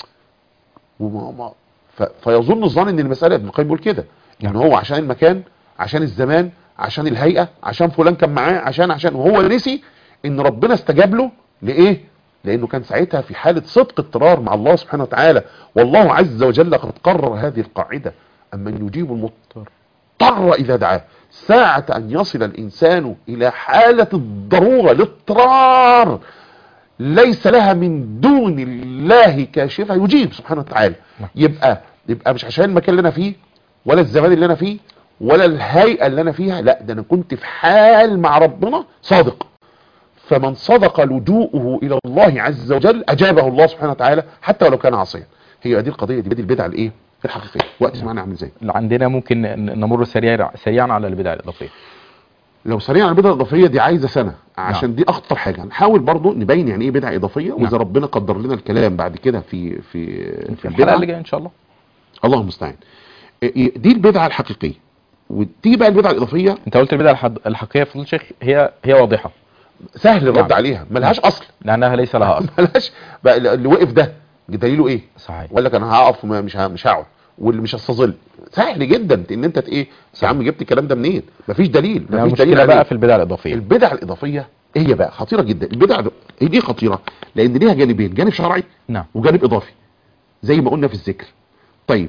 وما ما ف... فيظن الظن ان المساله ابن القيم بيقول كده، ان هو عشان المكان عشان الزمان عشان الهيئه عشان فلان كان معاه عشان عشان وهو نسي ان ربنا استجاب له لايه؟ لانه كان ساعتها في حاله صدق اضطرار مع الله سبحانه وتعالى. والله عز وجل قد قرر هذه القاعده: امن يجيب المضطر اذا دعاه. ساعه ان يصل الانسان الى حاله الضروره الاضطرار ليس لها من دون الله كاشفه يجيب سبحانه وتعالى. يبقى يبقى مش عشان المكان اللي انا فيه ولا الزمان اللي انا فيه ولا الهيئه اللي انا فيها، لا ده انا كنت في حال مع ربنا صادق. فمن صدق لجوءه الى الله عز وجل اجابه الله سبحانه وتعالى حتى ولو كان عاصيا. هي دي القضيه، دي, دي البدعه الايه الحقيقيه. وقت سمعنا عامل ازاي؟ عندنا ممكن نمر سريعا سريعا على البدع الاضافيه. لو سريعا على البدع الاضافيه دي عايزه سنه عشان نعم. دي اخطر حاجه. نحاول برضو نبين يعني ايه بدعه اضافيه، واذا نعم. ربنا قدر لنا الكلام بعد كده في في في الحلقه اللي جايه ان شاء الله، الله المستعان. دي البدعه الحقيقيه. وتيجي بقى البدعه الاضافيه. انت قلت البدعه الحقيقيه يا فضيله الشيخ هي هي واضحه سهل الرد نعم. عليها، ملهاش اصل لانها ليس لها اصل. ملهاش بقى. اللي وقف ده دليله ايه؟ صحيح. وقال لك انا هقف مش مش هقعد واللي مش هستظل. سهل جدا ان انت ايه يا عم جبت الكلام ده منين؟ مفيش دليل. مفيش دليل بقى في البدع الاضافيه. البدع الاضافيه هي بقى خطيره جدا. البدع هي دي خطيره لان ليها جانبين، جانب شرعي نعم وجانب اضافي زي ما قلنا في الذكر. طيب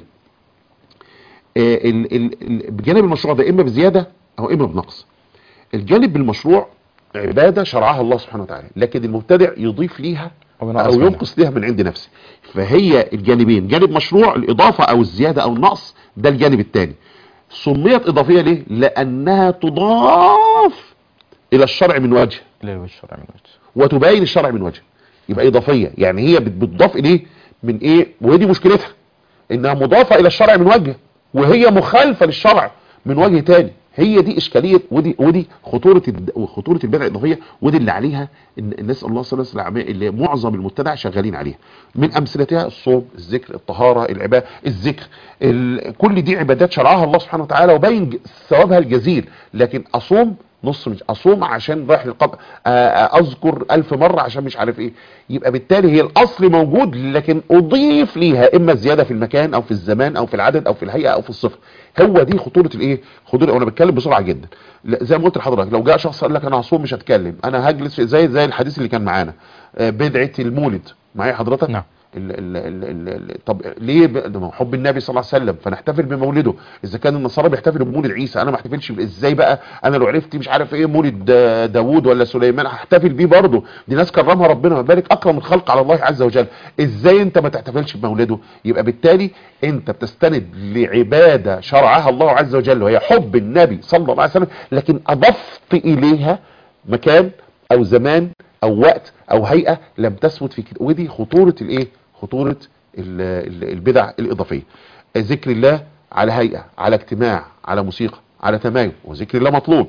آه الجانب المشروع ده اما بزياده او اما بنقص. الجانب المشروع عباده شرعها الله سبحانه وتعالى، لكن المبتدع يضيف ليها او ينقص ليها من عند نفسه. فهي الجانبين، جانب مشروع الاضافه او الزياده او النقص، ده الجانب الثاني. سميت اضافيه ليه؟ لانها تضاف الى الشرع من وجه الى الشرع من وجه وتبين الشرع من وجه. يبقى اضافيه يعني هي بتضاف اليه من ايه؟ وهي مشكلتها انها مضافه الى الشرع من وجه وهي مخالفه للشرع من وجه تاني. هي دي اشكاليه ودي ودي خطوره خطوره البدع الاضافيه، ودي اللي عليها الناس الله صلى الله عليه وسلم اللي معظم المبتدع شغالين عليها. من امثلتها الصوم، الذكر، الطهاره، العباده، الذكر، كل دي عبادات شرعها الله سبحانه وتعالى وبين ثوابها الجزيل. لكن اصوم نص، مش اصوم عشان رايح للقبر، اذكر الف مره عشان مش عارف ايه. يبقى بالتالي هي الاصل موجود لكن اضيف ليها اما زياده في المكان او في الزمان او في العدد او في الهيئه او في الصفه. هو دي خطوره الايه؟ خطوره. وانا بتكلم بسرعه جدا زي ما قلت لحضرتك. لو جاء شخص قال لك انا هصوم مش هتكلم، انا هجلس زي زي الحديث اللي كان معانا بدعه المولد معايا حضرتك. نعم. ال ال ال ال طب ليه ب- حب النبي صلى الله عليه وسلم فنحتفل بمولده؟ اذا كان النصارى بيحتفلوا بمولد عيسى انا ما احتفلش ب- ازاي بقى؟ انا لو عرفت مش عارف ايه مولد دا- داوود ولا سليمان هحتفل بيه برضه، دي ناس كرمها ربنا، ما بالك اكرم الخلق على الله عز وجل، ازاي انت ما تحتفلش بمولده؟ يبقى بالتالي انت بتستند لعباده شرعها الله عز وجل وهي حب النبي صلى الله عليه وسلم، لكن اضفت اليها مكان او زمان او وقت او هيئة لم تثبت في كده. ودي خطورة الايه؟ خطورة ال- ال- البدع الاضافية. ذكر الله على هيئة، على اجتماع، على موسيقى، على تمايل، وذكر الله مطلوب.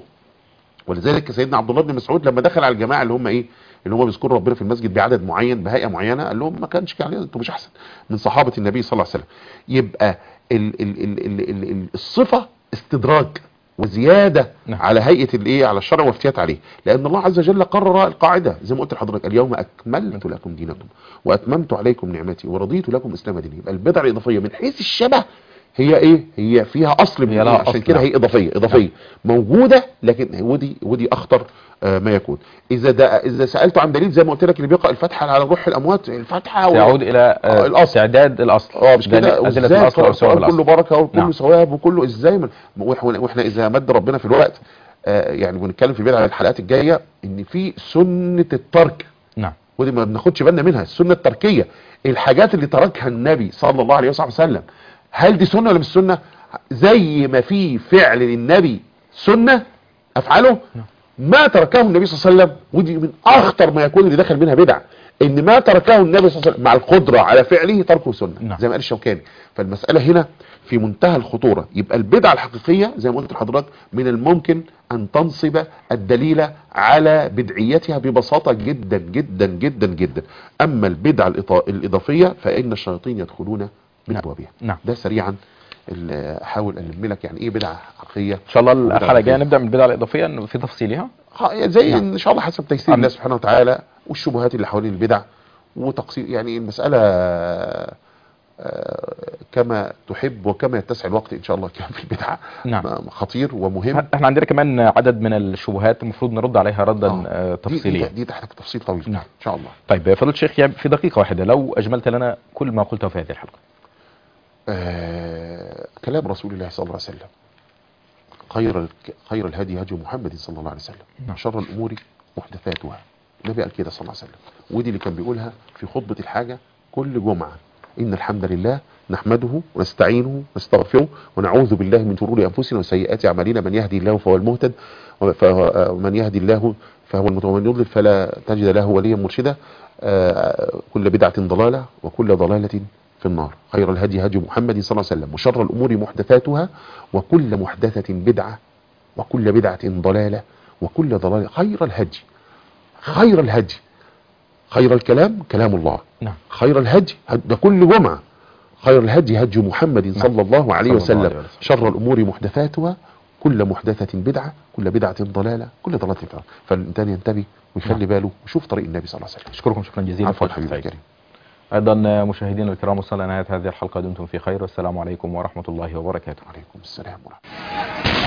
ولذلك سيدنا عبد الله بن مسعود لما دخل على الجماعة اللي هم ايه؟ اللي هم بيذكروا ربنا في المسجد بعدد معين بهيئة معينة، قال لهم ما كانش يعني انتوا مش احسن من صحابة النبي صلى الله عليه وسلم. يبقى ال ال ال ال ال ال الصفة استدراج وزيادة نعم. على هيئة الايه؟ على الشرع وافتيات عليه، لان الله عز وجل قرر القاعدة زي ما قلت لحضرتك: اليوم اكملت لكم دينكم واتممت عليكم نعمتي ورضيت لكم الاسلام دينا. يبقى البدع الاضافية من حيث الشبه هي ايه؟ هي فيها اصل من هي إيه؟ لها عشان أصل. كده هي اضافية اضافية موجودة، لكن ودي ودي اخطر آه ما يكون. اذا ده اذا سالته عن دليل زي ما قلت لك اللي بيقرا الفاتحه على روح الاموات، الفاتحه تعود الى آه آه، الاصل تعداد الاصل. اه مش كده؟ دليل- ادله ازاي الاصل قراءة وثواب القرآن كله الاصل. بركه وكله نعم. ثواب وكله ازاي من واحنا واحنا اذا مد ربنا في الوقت آه يعني بنتكلم في البدع الحلقات الجايه ان في سنه الترك، نعم. ودي ما بناخدش بالنا منها، السنه التركيه، الحاجات اللي تركها النبي صلى الله عليه وصحبه وسلم، هل دي سنه ولا مش سنه؟ زي ما في فعل للنبي سنه افعاله نعم. ما تركه النبي صلى الله عليه وسلم، ودي من اخطر ما يكون اللي دخل منها بدع، ان ما تركه النبي صلى الله عليه وسلم مع القدره على فعله تركه سنه. نعم. زي ما قال الشوكاني. فالمساله هنا في منتهى الخطوره. يبقى البدعه الحقيقيه زي ما قلت لحضرتك من الممكن ان تنصب الدليل على بدعيتها ببساطه جدا جدا جدا جدا. اما البدعه الإضا- الاضافيه فان الشياطين يدخلون من نعم. ابوابها. نعم. ده سريعا ال- احاول الم لك يعني ايه بدعه حقيقيه. ان شاء الله وبدعة الحلقه الجايه إضافية. نبدا من البدع الاضافيه في تفصيلها. ها- زي نعم. ان شاء الله حسب تيسير عم- الله سبحانه وتعالى والشبهات اللي حوالين البدع وتقصير، يعني المسألة آه، كما تحب وكما يتسع الوقت ان شاء الله كان في البدعة. نعم. م- خطير ومهم. احنا عندنا كمان عدد من الشبهات المفروض نرد عليها ردا آه. آه، دي, دي, تفصيليا. دي تحتاج تفصيل طويل نعم. ان شاء الله. طيب فضيلة الشيخ، يعني في دقيقه واحده لو اجملت لنا كل ما قلته في هذه الحلقه. آه كلام رسول الله صلى الله عليه وسلم: خير الك- خير الهدي هدي محمد صلى الله عليه وسلم، نعم. شر الامور محدثاتها. النبي قال كده صلى الله عليه وسلم، ودي اللي كان بيقولها في خطبة الحاجة كل جمعة: إن الحمد لله نحمده ونستعينه ونستغفره ونعوذ بالله من شرور أنفسنا وسيئات أعمالنا، من يهدي الله فهو المهتد وف- ومن يهدي الله فهو المهتد ومن يضلل فلا تجد له وليا مرشدا. آه، كل بدعة ضلالة وكل ضلالة في النار. خير الهدي هدي محمد صلى الله عليه وسلم وشر الأمور محدثاتها وكل محدثة بدعة وكل بدعة ضلالة وكل ضلالة. خير الهدي خير الهدي خير الكلام كلام الله. نعم. خير الهدي ده كل جمعة: خير الهدي هدي محمد صلى الله عليه صلى الله عليه وسلم، وسلم. شر الأمور محدثاتها كل محدثة بدعة كل بدعة ضلالة كل ضلالة في النار. فالإنسان ينتبه ويخلي نعم. باله ويشوف طريق النبي صلى الله عليه وسلم. اشكركم شكرا جزيلا. عفوا فضيلة حبيبي السيد. الكريم. ايضا مشاهدينا الكرام، وصلنا نهايه هذه الحلقه، دمتم في خير والسلام عليكم ورحمه الله وبركاته. عليكم السلام ورحمة الله.